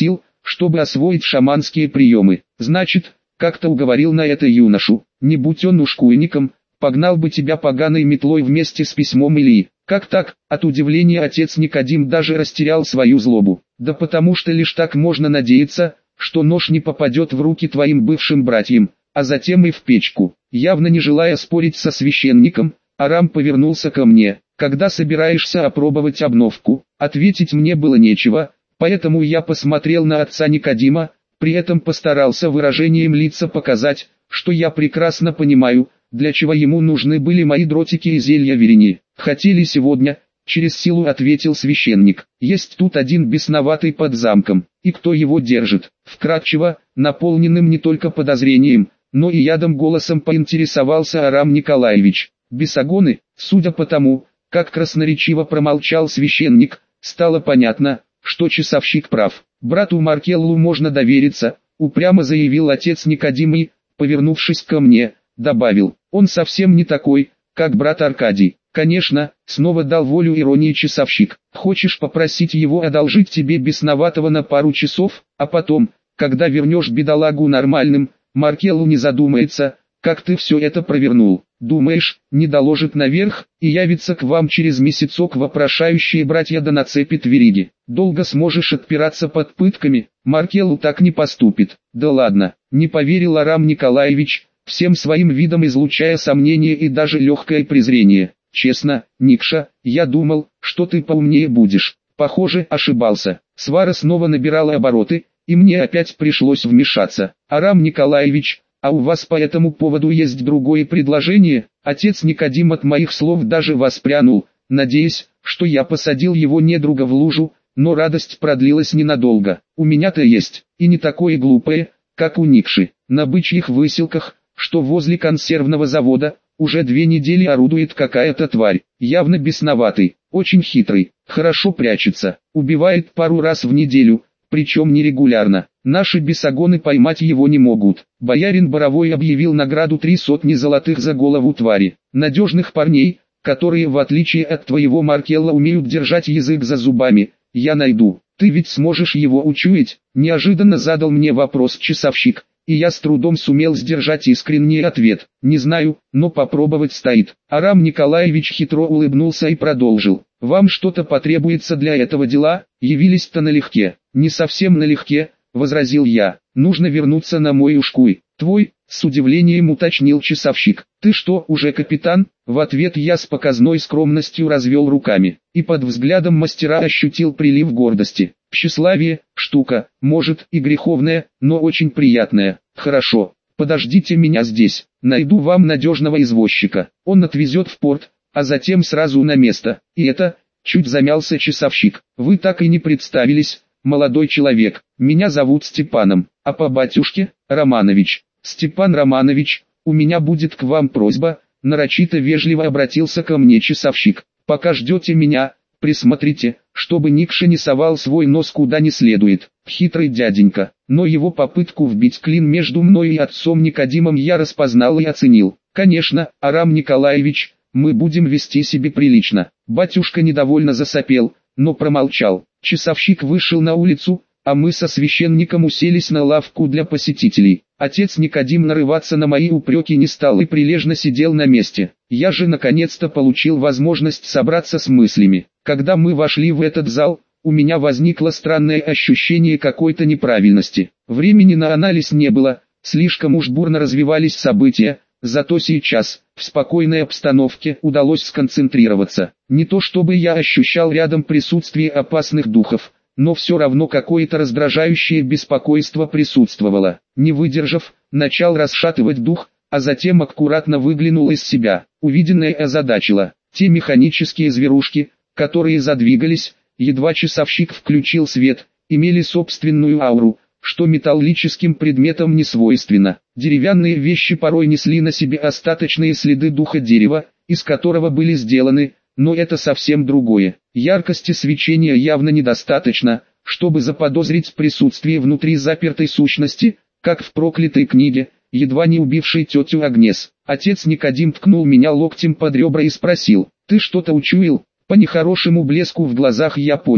[SPEAKER 1] чтобы освоить шаманские приемы. Значит, как-то уговорил на это юношу. Не будь он ушкуйником, погнал бы тебя поганой метлой вместе с письмом Ильи. Как так? От удивления отец Никодим даже растерял свою злобу. Да потому что лишь так можно надеяться, что нож не попадет в руки твоим бывшим братьям, а затем и в печку. Явно не желая спорить со священником, Арам повернулся ко мне. Когда собираешься опробовать обновку? Ответить мне было нечего, поэтому я посмотрел на отца Никодима, при этом постарался выражением лица показать, что я прекрасно понимаю, для чего ему нужны были мои дротики и зелья Верени. Хотели сегодня, через силу ответил священник. Есть тут один бесноватый под замком, и кто его держит? Вкратчиво, наполненным не только подозрением, но и ядом голосом поинтересовался Арам Николаевич. Бесогоны, судя по тому, как красноречиво промолчал священник, стало понятно, что часовщик прав. Брату Маркеллу можно довериться, упрямо заявил отец Никодим и, повернувшись ко мне, добавил, он совсем не такой, как брат Аркадий. Конечно, снова дал волю иронии часовщик. Хочешь попросить его одолжить тебе бесноватого на пару часов, а потом, когда вернешь бедолагу нормальным, Маркеллу не задумается, как ты все это провернул. Думаешь, не доложит наверх, и явится к вам через месяцок вопрошающие братья да нацепит вериги. Долго сможешь отпираться под пытками? Маркеллу так не поступит. Да ладно, не поверил Арам Николаевич, всем своим видом излучая сомнение и даже легкое презрение. Честно, Никша, я думал, что ты поумнее будешь. Похоже, ошибался. Свара снова набирала обороты, и мне опять пришлось вмешаться. Арам Николаевич, а у вас по этому поводу есть другое предложение? Отец Никодим от моих слов даже воспрянул, надеясь, что я посадил его недруга в лужу, но радость продлилась ненадолго. У меня-то есть, и не такое глупое, как у Никши. На бычьих выселках, что возле консервного завода, уже две недели орудует какая-то тварь, явно бесноватый, очень хитрый, хорошо прячется, убивает пару раз в неделю, причем нерегулярно. Наши бесогоны поймать его не могут. Боярин Боровой объявил награду три сотни золотых за голову твари. Надежных парней, которые в отличие от твоего Маркелла умеют держать язык за зубами, я найду. Ты ведь сможешь его учуять? Неожиданно задал мне вопрос часовщик, и я с трудом сумел сдержать искренний ответ. Не знаю, но попробовать стоит. Арам Николаевич хитро улыбнулся и продолжил. Вам что-то потребуется для этого дела? Явились-то налегке. Не совсем налегке, возразил я. Нужно вернуться на мой ушкуй. Твой, с удивлением уточнил часовщик. Ты что, уже капитан? В ответ я с показной скромностью развел руками, и под взглядом мастера ощутил прилив гордости. Тщеславие, штука, может и греховная, но очень приятная. Хорошо, подождите меня здесь, найду вам надежного извозчика. Он отвезет в порт, а затем сразу на место. И это, чуть замялся часовщик. Вы так и не представились, молодой человек. Меня зовут Степаном, а по батюшке – Романович. Степан Романович, у меня будет к вам просьба, нарочито вежливо обратился ко мне часовщик. Пока ждете меня, присмотрите, чтобы Никша не совал свой нос куда не следует. Хитрый дяденька, но его попытку вбить клин между мной и отцом Никодимом я распознал и оценил. Конечно, Арам Николаевич, мы будем вести себя прилично. Батюшка недовольно засопел, но промолчал. Часовщик вышел на улицу, а мы со священником уселись на лавку для посетителей. Отец Никодим нарываться на мои упреки не стал и прилежно сидел на месте. Я же наконец-то получил возможность собраться с мыслями. Когда мы вошли в этот зал, у меня возникло странное ощущение какой-то неправильности. Времени на анализ не было, слишком уж бурно развивались события, зато сейчас, в спокойной обстановке, удалось сконцентрироваться. Не то чтобы я ощущал рядом присутствие опасных духов, но все равно какое-то раздражающее беспокойство присутствовало. Не выдержав, начал расшатывать дух, а затем аккуратно выглянул из себя. Увиденное озадачило. Те механические зверушки, которые задвигались, едва часовщик включил свет, имели собственную ауру, что металлическим предметам не свойственно. Деревянные вещи порой несли на себе остаточные следы духа дерева, из которого были сделаны, но это совсем другое. Яркости свечения явно недостаточно, чтобы заподозрить присутствие внутри запертой сущности, как в проклятой книге, едва не убившей тетю Агнес. Отец Никодим ткнул меня локтем под ребра и спросил: «Ты что-то учуял?» По нехорошему блеску в глазах я понял,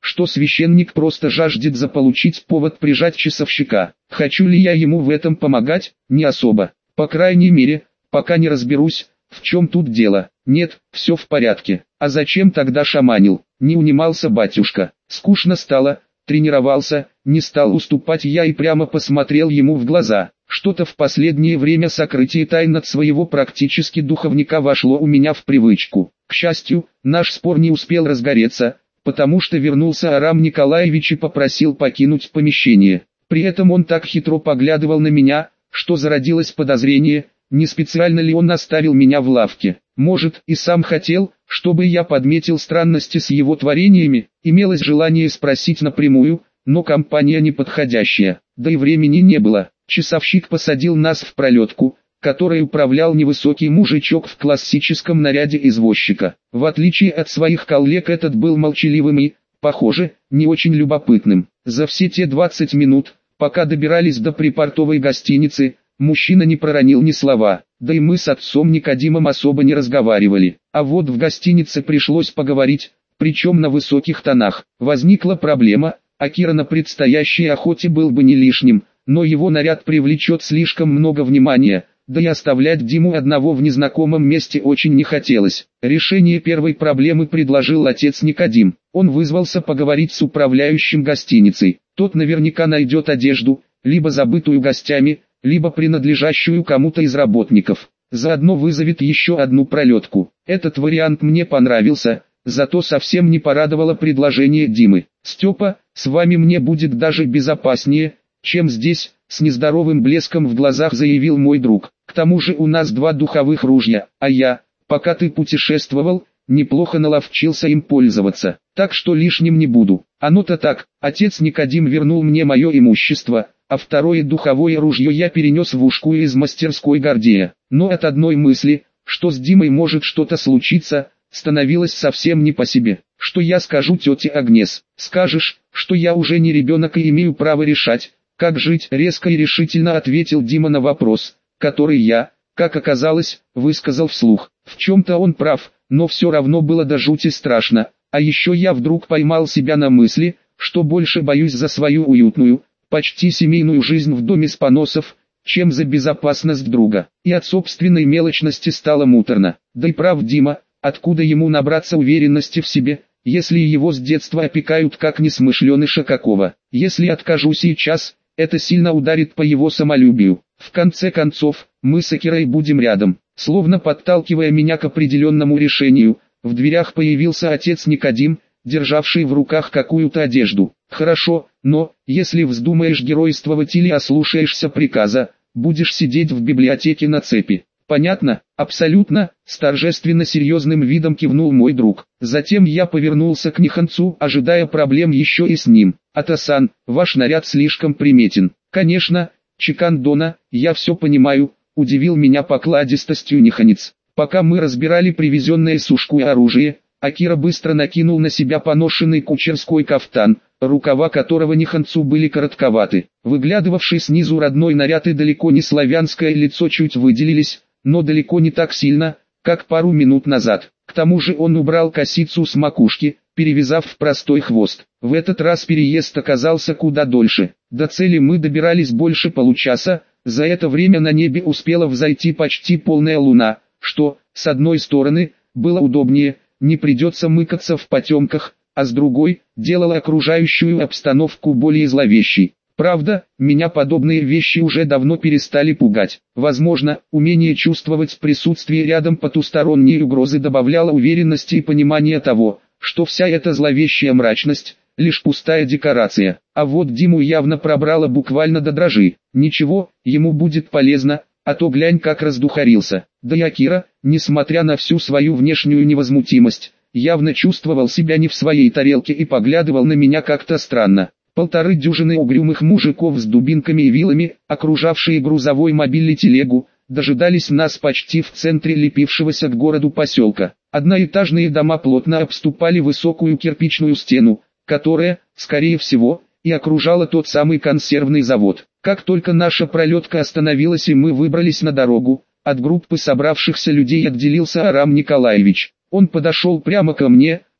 [SPEAKER 1] что священник просто жаждет заполучить повод прижать часовщика. Хочу ли я ему в этом помогать? Не особо. По крайней мере, пока не разберусь, в чем тут дело. Нет, все в порядке. А зачем тогда шаманил? Не унимался батюшка. Скучно стало, тренировался, не стал уступать я и прямо посмотрел ему в глаза. Что-то в последнее время сокрытие тайн от своего практически духовника вошло у меня в привычку. К счастью, наш спор не успел разгореться, потому что вернулся Арам Николаевич и попросил покинуть помещение. При этом он так хитро поглядывал на меня, что зародилось подозрение, не специально ли он оставил меня в лавке. Может, и сам хотел, чтобы я подметил странности с его творениями. Имелось желание спросить напрямую, но компания неподходящая, да и времени не было. Часовщик посадил нас в пролетку, которой управлял невысокий мужичок в классическом наряде извозчика. В отличие от своих коллег, этот был молчаливым и, похоже, не очень любопытным. За все те двадцать минут, пока добирались до припортовой гостиницы, мужчина не проронил ни слова, да и мы с отцом Никодимом особо не разговаривали. А вот в гостинице пришлось поговорить, причем на высоких тонах. Возникла проблема, Акира на предстоящей охоте был бы не лишним, но его наряд привлечет слишком много внимания, да и оставлять Диму одного в незнакомом месте очень не хотелось. Решение первой проблемы предложил отец Никодим. Он вызвался поговорить с управляющим гостиницей. Тот наверняка найдет одежду, либо забытую гостями, либо принадлежащую кому-то из работников. Заодно вызовет еще одну пролетку. Этот вариант мне понравился, зато совсем не порадовало предложение Димы. «Степа, с вами мне будет даже безопаснее, чем здесь», с нездоровым блеском в глазах заявил мой друг. «К тому же у нас два духовых ружья, а я, пока ты путешествовал, неплохо наловчился им пользоваться, так что лишним не буду». Оно-то так, отец Никодим вернул мне мое имущество, а второе духовое ружье я перенес в ушку из мастерской Гордея. Но от одной мысли, что с Димой может что-то случиться, становилось совсем не по себе. Что я скажу тете Агнес? Скажешь, что я уже не ребенок и имею право решать, как жить? Резко и решительно ответил Дима на вопрос, который я, как оказалось, высказал вслух. В чем-то он прав, но все равно было до жути страшно. А еще я вдруг поймал себя на мысли, что больше боюсь за свою уютную, почти семейную жизнь в доме с поносов, чем за безопасность друга. И от собственной мелочности стало муторно. Да и прав Дима, откуда ему набраться уверенности в себе, если его с детства опекают как несмышленыша какого. Если откажу сейчас, это сильно ударит по его самолюбию. В конце концов, мы с Акирой будем рядом. Словно подталкивая меня к определенному решению, в дверях появился отец Никодим, державший в руках какую-то одежду. «Хорошо, но, если вздумаешь геройствовать или ослушаешься приказа, будешь сидеть в библиотеке на цепи». «Понятно, абсолютно», — с торжественно серьезным видом кивнул мой друг. Затем я повернулся к Ниханцу, ожидая проблем еще и с ним. «Атасан, ваш наряд слишком приметен». «Конечно, Чикандона, я все понимаю», — удивил меня покладистостью Ниханец. Пока мы разбирали привезенное с ушку оружие, Акира быстро накинул на себя поношенный кучерской кафтан, рукава которого Ниханцу были коротковаты. Выглядывавший снизу родной наряд и далеко не славянское лицо чуть выделились, но далеко не так сильно, как пару минут назад. К тому же он убрал косицу с макушки, перевязав в простой хвост. В этот раз переезд оказался куда дольше. До цели мы добирались больше получаса, за это время на небе успела взойти почти полная луна, что, с одной стороны, было удобнее, не придется мыкаться в потемках, а с другой, делало окружающую обстановку более зловещей. Правда, меня подобные вещи уже давно перестали пугать. Возможно, умение чувствовать присутствие рядом потусторонней угрозы добавляло уверенности и понимания того, что вся эта зловещая мрачность – лишь пустая декорация. А вот Диму явно пробрало буквально до дрожи. Ничего, ему будет полезно, а то глянь как раздухарился. Да и Акира, несмотря на всю свою внешнюю невозмутимость, явно чувствовал себя не в своей тарелке и поглядывал на меня как-то странно. Полторы дюжины угрюмых мужиков с дубинками и вилами, окружавшие грузовой мобиль и телегу, дожидались нас почти в центре лепившегося к городу поселка. Одноэтажные дома плотно обступали высокую кирпичную стену, которая, скорее всего, и окружала тот самый консервный завод. Как только наша пролетка остановилась и мы выбрались на дорогу, от группы собравшихся людей отделился Арам Николаевич. Он подошел прямо ко мне,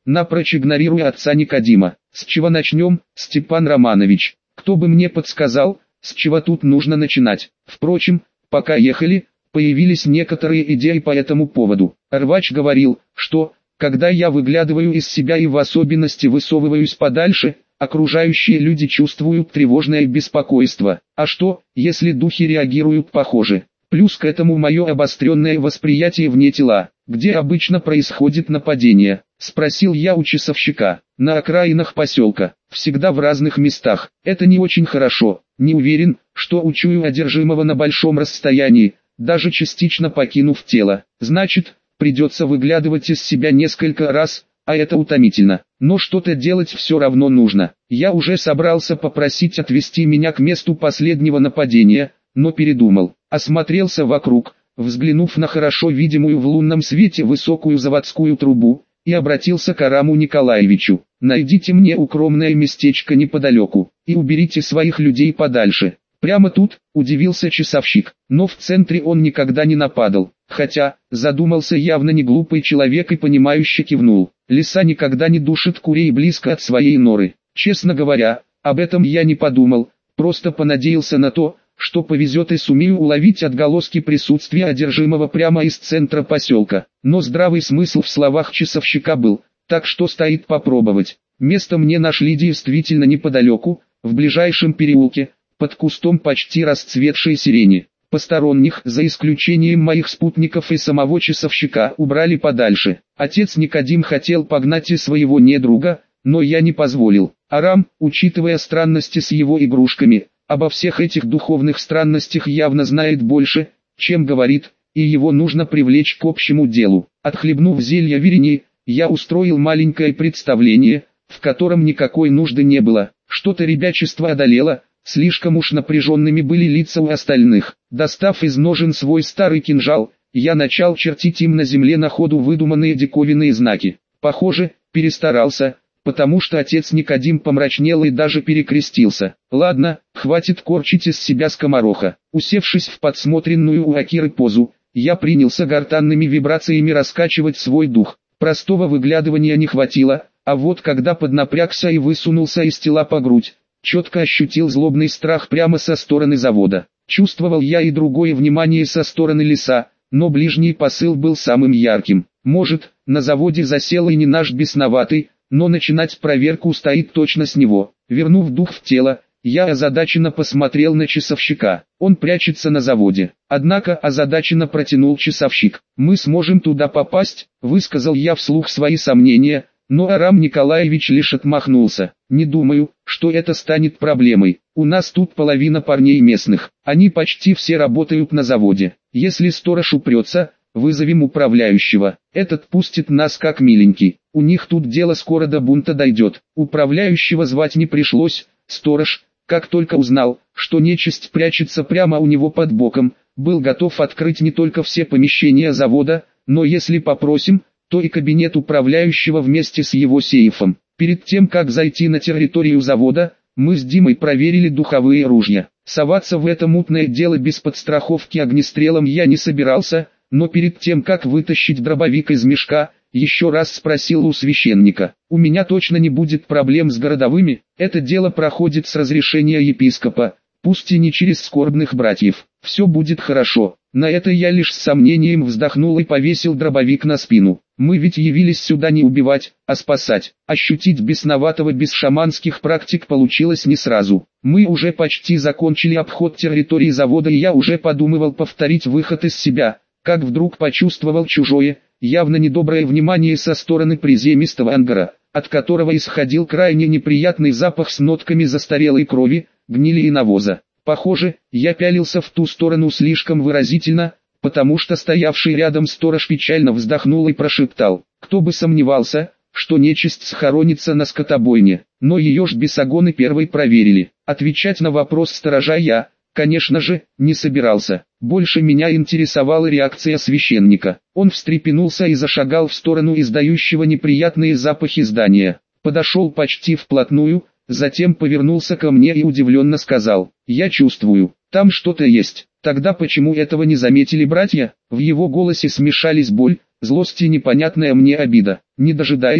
[SPEAKER 1] напрочь игнорируя отца Никодима. «С чего начнем, Степан Романович? Кто бы мне подсказал, с чего тут нужно начинать?» Впрочем, пока ехали, появились некоторые идеи по этому поводу. Рвач говорил, что, когда я выглядываю из себя и в особенности высовываюсь подальше, окружающие люди чувствуют тревожное беспокойство. А что, если духи реагируют похоже? Плюс к этому мое обостренное восприятие вне тела, где обычно происходит нападение. Спросил я у часовщика. На окраинах поселка, всегда в разных местах. Это не очень хорошо. Не уверен, что учую одержимого на большом расстоянии, даже частично покинув тело. Значит, придется выглядывать из себя несколько раз, а это утомительно. Но что-то делать все равно нужно. Я уже собрался попросить отвезти меня к месту последнего нападения, но передумал. Осмотрелся вокруг, взглянув на хорошо видимую в лунном свете высокую заводскую трубу, и обратился к Араму Николаевичу. «Найдите мне укромное местечко неподалеку, и уберите своих людей подальше». «Прямо тут?» – удивился часовщик, но в центре он никогда не нападал. Хотя, задумался явно не глупый человек и понимающе кивнул. Лиса никогда не душит курей близко от своей норы. Честно говоря, об этом я не подумал, просто понадеялся на то, что повезет и сумею уловить отголоски присутствия одержимого прямо из центра поселка. Но здравый смысл в словах часовщика был, так что стоит попробовать. Место мне нашли действительно неподалеку, в ближайшем переулке, под кустом почти расцветшей сирени. Посторонних, за исключением моих спутников и самого часовщика, убрали подальше. Отец Никодим хотел погнать и своего недруга, но я не позволил. Арам, учитывая странности с его игрушками, обо всех этих духовных странностях явно знает больше, чем говорит, и его нужно привлечь к общему делу. Отхлебнув зелья Верени, я устроил маленькое представление, в котором никакой нужды не было. Что-то ребячество одолело, слишком уж напряженными были лица у остальных. Достав из ножен свой старый кинжал, я начал чертить им на земле на ходу выдуманные диковинные знаки. Похоже, перестарался, потому что отец Никодим помрачнел и даже перекрестился. Ладно, хватит корчить из себя скомороха. Усевшись в подсмотренную у Акиры позу, я принялся гортанными вибрациями раскачивать свой дух. Простого выглядывания не хватило, а вот когда поднапрягся и высунулся из тела по грудь, четко ощутил злобный страх прямо со стороны завода. Чувствовал я и другое внимание со стороны леса, но ближний посыл был самым ярким. Может, на заводе засел и не наш бесноватый, но начинать проверку стоит точно с него. Вернув дух в тело, я озадаченно посмотрел на часовщика. Он прячется на заводе. Однако озадаченно протянул часовщик. «Мы сможем туда попасть?» – высказал я вслух свои сомнения, но Арам Николаевич лишь отмахнулся. «Не думаю, что это станет проблемой. У нас тут половина парней местных. Они почти все работают на заводе. Если сторож упрется, вызовем управляющего. Этот пустит нас как миленький. У них тут дело скоро до бунта дойдет». Управляющего звать не пришлось. Сторож, как только узнал, что нечисть прячется прямо у него под боком, был готов открыть не только все помещения завода, но если попросим, то и кабинет управляющего вместе с его сейфом. Перед тем как зайти на территорию завода, мы с Димой проверили духовые ружья. Соваться в это мутное дело без подстраховки огнестрелом я не собирался, но перед тем как вытащить дробовик из мешка, еще раз спросил у священника: «У меня точно не будет проблем с городовыми? Это дело проходит с разрешения епископа, пусть и не через скорбных братьев. Все будет хорошо». На это я лишь с сомнением вздохнул и повесил дробовик на спину. Мы ведь явились сюда не убивать, а спасать. Ощутить бесноватого без шаманских практик получилось не сразу. Мы уже почти закончили обход территории завода, и я уже подумывал повторить выход из себя, как вдруг почувствовал чужое, явно недоброе внимание со стороны приземистого ангара, от которого исходил крайне неприятный запах с нотками застарелой крови, гнили и навоза. Похоже, я пялился в ту сторону слишком выразительно, потому что стоявший рядом сторож печально вздохнул и прошептал: «Кто бы сомневался, что нечисть схоронится на скотобойне». Но ее ж бесогоны первой проверили. Отвечать на вопрос сторожа я, конечно же, не собирался. Больше меня интересовала реакция священника. Он встрепенулся и зашагал в сторону издающего неприятные запахи здания. Подошел почти вплотную, затем повернулся ко мне и удивленно сказал: «Я чувствую, там что-то есть. Тогда почему этого не заметили братья?» В его голосе смешались боль, злость и непонятная мне обида. Не дожидаясь,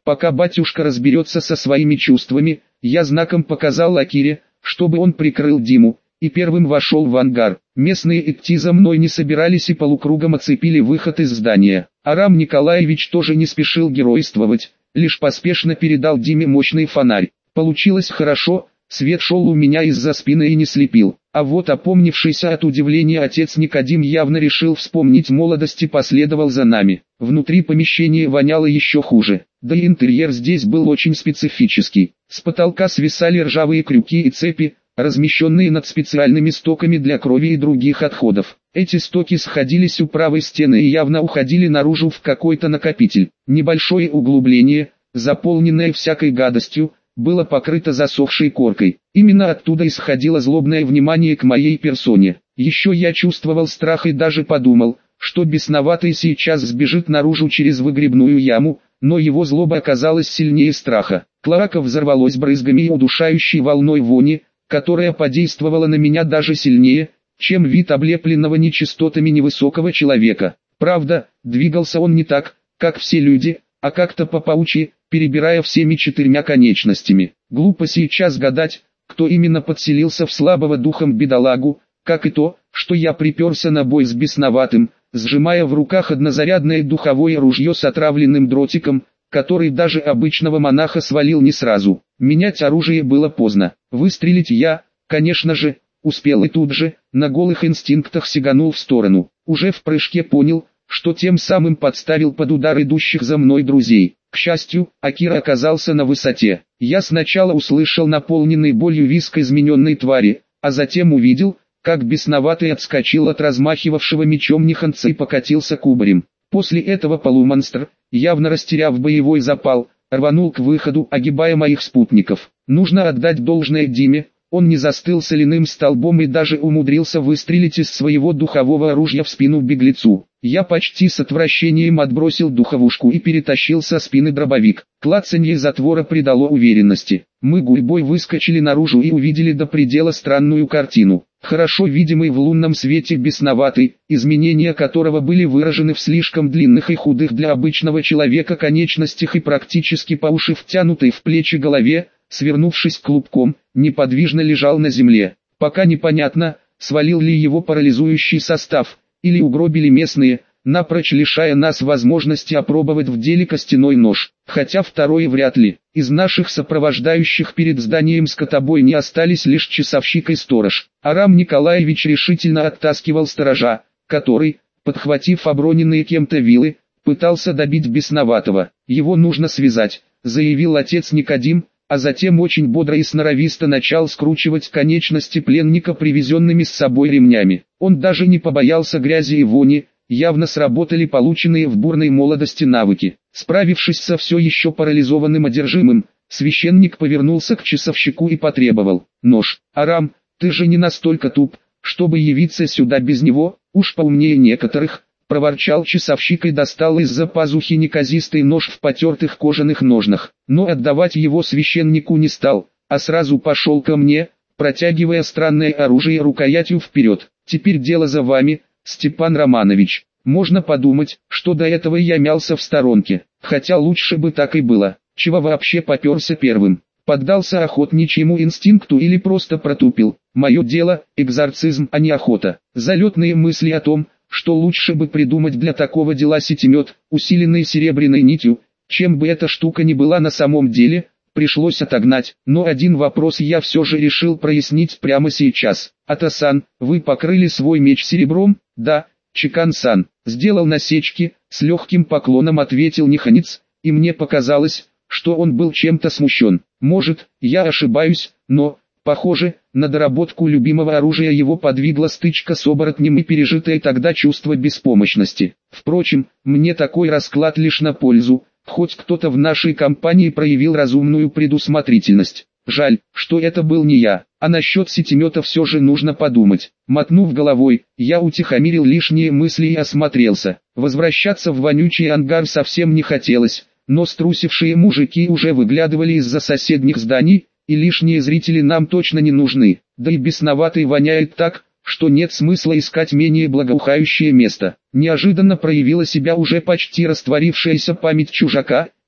[SPEAKER 1] Пока батюшка разберется со своими чувствами, я знаком показал Акире, чтобы он прикрыл Диму, и первым вошел в ангар. Местные идти за мной не собирались и полукругом оцепили выход из здания. Арам Николаевич тоже не спешил геройствовать, лишь поспешно передал Диме мощный фонарь. Получилось хорошо, свет шел у меня из-за спины и не слепил. А вот опомнившийся от удивления отец Никодим явно решил вспомнить молодость и последовал за нами. Внутри помещения воняло еще хуже, да и интерьер здесь был очень специфический. С потолка свисали ржавые крюки и цепи, размещенные над специальными стоками для крови и других отходов. Эти стоки сходились у правой стены и явно уходили наружу в какой-то накопитель. Небольшое углубление, заполненное всякой гадостью, было покрыто засохшей коркой. Именно оттуда исходило злобное внимание к моей персоне. Еще я чувствовал страх и даже подумал, что бесноватый сейчас сбежит наружу через выгребную яму, но его злоба оказалась сильнее страха. Клоака взорвалась брызгами и удушающей волной вони, которая подействовала на меня даже сильнее, чем вид облепленного нечистотами невысокого человека. Правда, двигался он не так, как все люди, а как-то по-паучьи, перебирая всеми четырьмя конечностями. Глупо сейчас гадать, кто именно подселился в слабого духом бедолагу, как и то, что я приперся на бой с бесноватым, сжимая в руках однозарядное духовое ружье с отравленным дротиком, который даже обычного монаха свалил не сразу. Менять оружие было поздно. Выстрелить я, конечно же, успел и тут же, на голых инстинктах сиганул в сторону. Уже в прыжке понял, что тем самым подставил под удар идущих за мной друзей. К счастью, Акира оказался на высоте. Я сначала услышал наполненный болью визг измененной твари, а затем увидел, как бесноватый отскочил от размахивавшего мечом ниханца и покатился кубарем. После этого полумонстр, явно растеряв боевой запал, рванул к выходу, огибая моих спутников. Нужно отдать должное Диме, он не застыл соляным столбом и даже умудрился выстрелить из своего духового оружия в спину беглецу. Я почти с отвращением отбросил духовушку и перетащил со спины дробовик. Клацанье затвора придало уверенности. Мы гурьбой выскочили наружу и увидели до предела странную картину. Хорошо видимый в лунном свете бесноватый, изменения которого были выражены в слишком длинных и худых для обычного человека конечностях и практически по уши втянутой в плечи голове, свернувшись клубком, неподвижно лежал на земле. Пока непонятно, свалил ли его парализующий состав, или угробили местные, напрочь лишая нас возможности опробовать в деле костяной нож. Хотя второе вряд ли. Из наших сопровождающих перед зданием скотобойни остались лишь часовщик и сторож. Арам Николаевич решительно оттаскивал сторожа, который, подхватив оброненные кем-то вилы, пытался добить бесноватого. «Его нужно связать», — заявил отец Никодим, а затем очень бодро и сноровисто начал скручивать конечности пленника привезенными с собой ремнями. Он даже не побоялся грязи и вони, явно сработали полученные в бурной молодости навыки. Справившись со все еще парализованным одержимым, священник повернулся к часовщику и потребовал: «Нож, Арам, ты же не настолько туп, чтобы явиться сюда без него, уж поумнее некоторых», — проворчал часовщик и достал из-за пазухи неказистый нож в потертых кожаных ножнах. Но отдавать его священнику не стал, а сразу пошел ко мне, протягивая странное оружие рукоятью вперед. «Теперь дело за вами, Степан Романович. Можно подумать, что до этого я мялся в сторонке, хотя лучше бы так и было. Чего вообще попёрся первым? Поддался охотничьему инстинкту или просто протупил? Мое дело – экзорцизм, а не охота». Залетные мысли о том, что лучше бы придумать для такого дела сетемет, усиленный серебряной нитью, чем бы эта штука ни была на самом деле, пришлось отогнать. Но один вопрос я все же решил прояснить прямо сейчас. «Ата-сан, вы покрыли свой меч серебром?» «Да, Чикан-сан». Сделал насечки, с легким поклоном ответил ниханец, и мне показалось, что он был чем-то смущен. Может, я ошибаюсь, но, похоже, на доработку любимого оружия его подвигла стычка с оборотнем и пережитое тогда чувство беспомощности. Впрочем, мне такой расклад лишь на пользу, хоть кто-то в нашей компании проявил разумную предусмотрительность. Жаль, что это был не я, а насчет сетемета все же нужно подумать. Мотнув головой, я утихомирил лишние мысли и осмотрелся. Возвращаться в вонючий ангар совсем не хотелось, но струсившие мужики уже выглядывали из-за соседних зданий, и лишние зрители нам точно не нужны. Да и бесноватый воняет так, что нет смысла искать менее благоухающее место. Неожиданно проявила себя уже почти растворившаяся память чужака,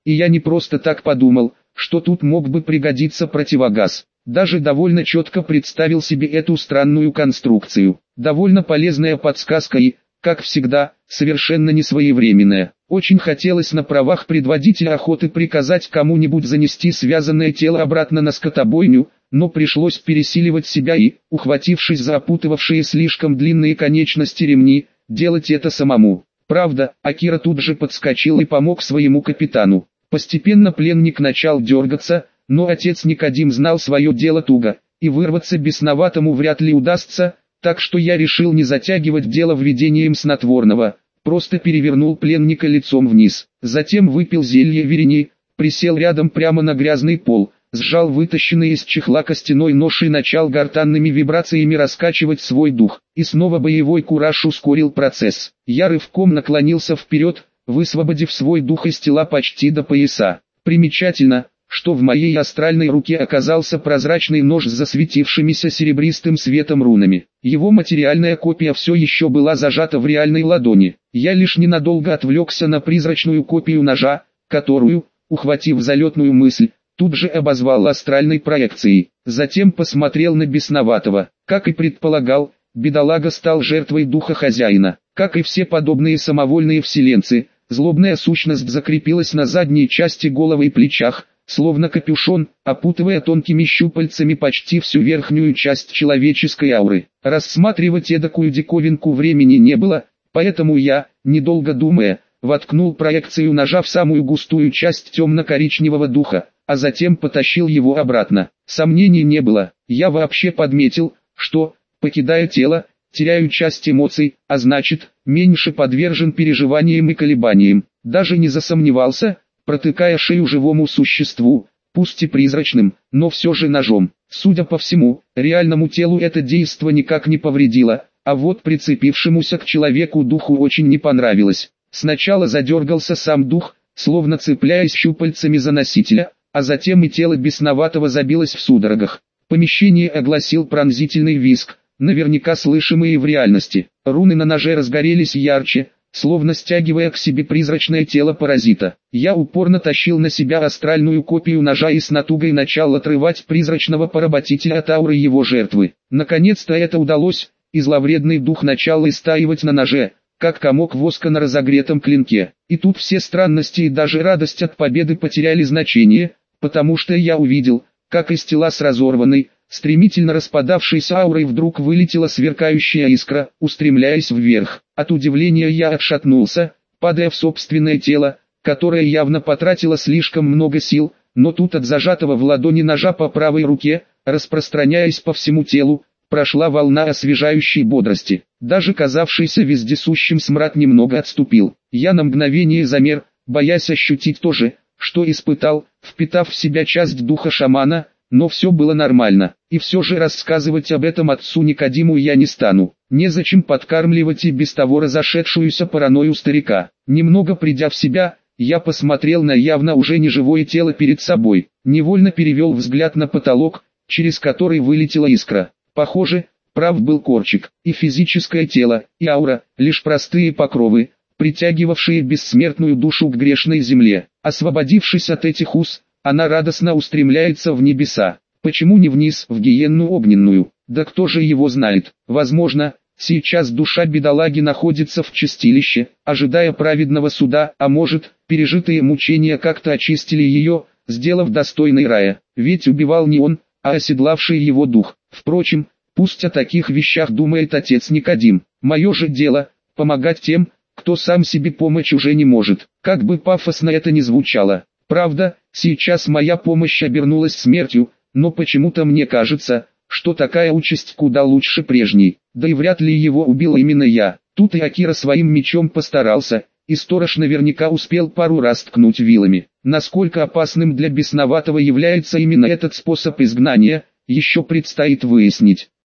[SPEAKER 1] И я не просто так подумал, что тут мог бы пригодиться противогаз. Даже довольно четко представил себе эту странную конструкцию. Довольно полезная подсказка и, как всегда, совершенно несвоевременная. Очень хотелось на правах предводителя охоты приказать кому-нибудь занести связанное тело обратно на скотобойню, но пришлось пересиливать себя и, ухватившись за опутывавшие слишком длинные конечности ремни, делать это самому. Правда, Акира тут же подскочил и помог своему капитану. Постепенно пленник начал дергаться, но отец Никодим знал свое дело туго, и вырваться бесноватому вряд ли удастся, так что я решил не затягивать дело введением снотворного, просто перевернул пленника лицом вниз, затем выпил зелье верени, присел рядом прямо на грязный пол, сжал вытащенный из чехла костяной нож и начал гортанными вибрациями раскачивать свой дух, и снова боевой кураж ускорил процесс. Я рывком наклонился вперед, высвободив свой дух из тела почти до пояса. Примечательно, что в моей астральной руке оказался прозрачный нож с засветившимися серебристым светом рунами. Его материальная копия все еще была зажата в реальной ладони. Я лишь ненадолго отвлекся на призрачную копию ножа, которую, ухватив залетную мысль, тут же обозвал астральной проекцией. Затем посмотрел на бесноватого. Как и предполагал, бедолага стал жертвой духа хозяина. Как и все подобные самовольные вселенцы, злобная сущность закрепилась на задней части головы и плечах, словно капюшон, опутывая тонкими щупальцами почти всю верхнюю часть человеческой ауры. Рассматривать эдакую диковинку времени не было, поэтому я, недолго думая, воткнул проекцию ножа в самую густую часть темно-коричневого духа, а затем потащил его обратно. Сомнений не было, я вообще подметил, что, покидая тело, теряю часть эмоций, а значит, меньше подвержен переживаниям и колебаниям. Даже не засомневался, протыкая шею живому существу, пусть и призрачным, но все же ножом. Судя по всему, реальному телу это действо никак не повредило, а вот прицепившемуся к человеку духу очень не понравилось. Сначала задергался сам дух, словно цепляясь щупальцами за носителя, а затем и тело бесноватого забилось в судорогах. Помещение огласил пронзительный визг, наверняка слышимый в реальности. Руны на ноже разгорелись ярче, словно стягивая к себе призрачное тело паразита. Я упорно тащил на себя астральную копию ножа и с натугой начал отрывать призрачного поработителя от ауры его жертвы. Наконец-то это удалось, и зловредный дух начал истаивать на ноже, как комок воска на разогретом клинке. И тут все странности и даже радость от победы потеряли значение, потому что я увидел, как из тела с разорванной, стремительно распадавшейся аурой вдруг вылетела сверкающая искра, устремляясь вверх. От удивления я отшатнулся, падая в собственное тело, которое явно потратило слишком много сил, но тут от зажатого в ладони ножа по правой руке, распространяясь по всему телу, прошла волна освежающей бодрости. Даже казавшийся вездесущим смрад немного отступил. Я на мгновение замер, боясь ощутить то же, что испытал, впитав в себя часть духа шамана, но все было нормально. И все же рассказывать об этом отцу Никодиму я не стану. Незачем подкармливать и без того разошедшуюся паранойю старика. Немного придя в себя, я посмотрел на явно уже неживое тело перед собой. Невольно перевел взгляд на потолок, через который вылетела искра. Похоже, прав был Корчик. И физическое тело, и аура, лишь простые покровы, притягивавшие бессмертную душу к грешной земле. Освободившись от этих уз, она радостно устремляется в небеса. Почему не вниз, в гиенну огненную? Да кто же его знает? Возможно, сейчас душа бедолаги находится в чистилище, ожидая праведного суда, а может, пережитые мучения как-то очистили ее, сделав достойной рая. Ведь убивал не он, а оседлавший его дух. Впрочем, пусть о таких вещах думает отец Никодим. Мое же дело – помогать тем, кто сам себе помочь уже не может. Как бы пафосно это ни звучало. Правда, сейчас моя помощь обернулась смертью, но почему-то мне кажется, что такая участь куда лучше прежней. Да и вряд ли его убил именно я. Тут и Акира своим мечом постарался, и сторож наверняка успел пару раз ткнуть вилами. Насколько опасным для бесноватого является именно этот способ изгнания, еще предстоит выяснить.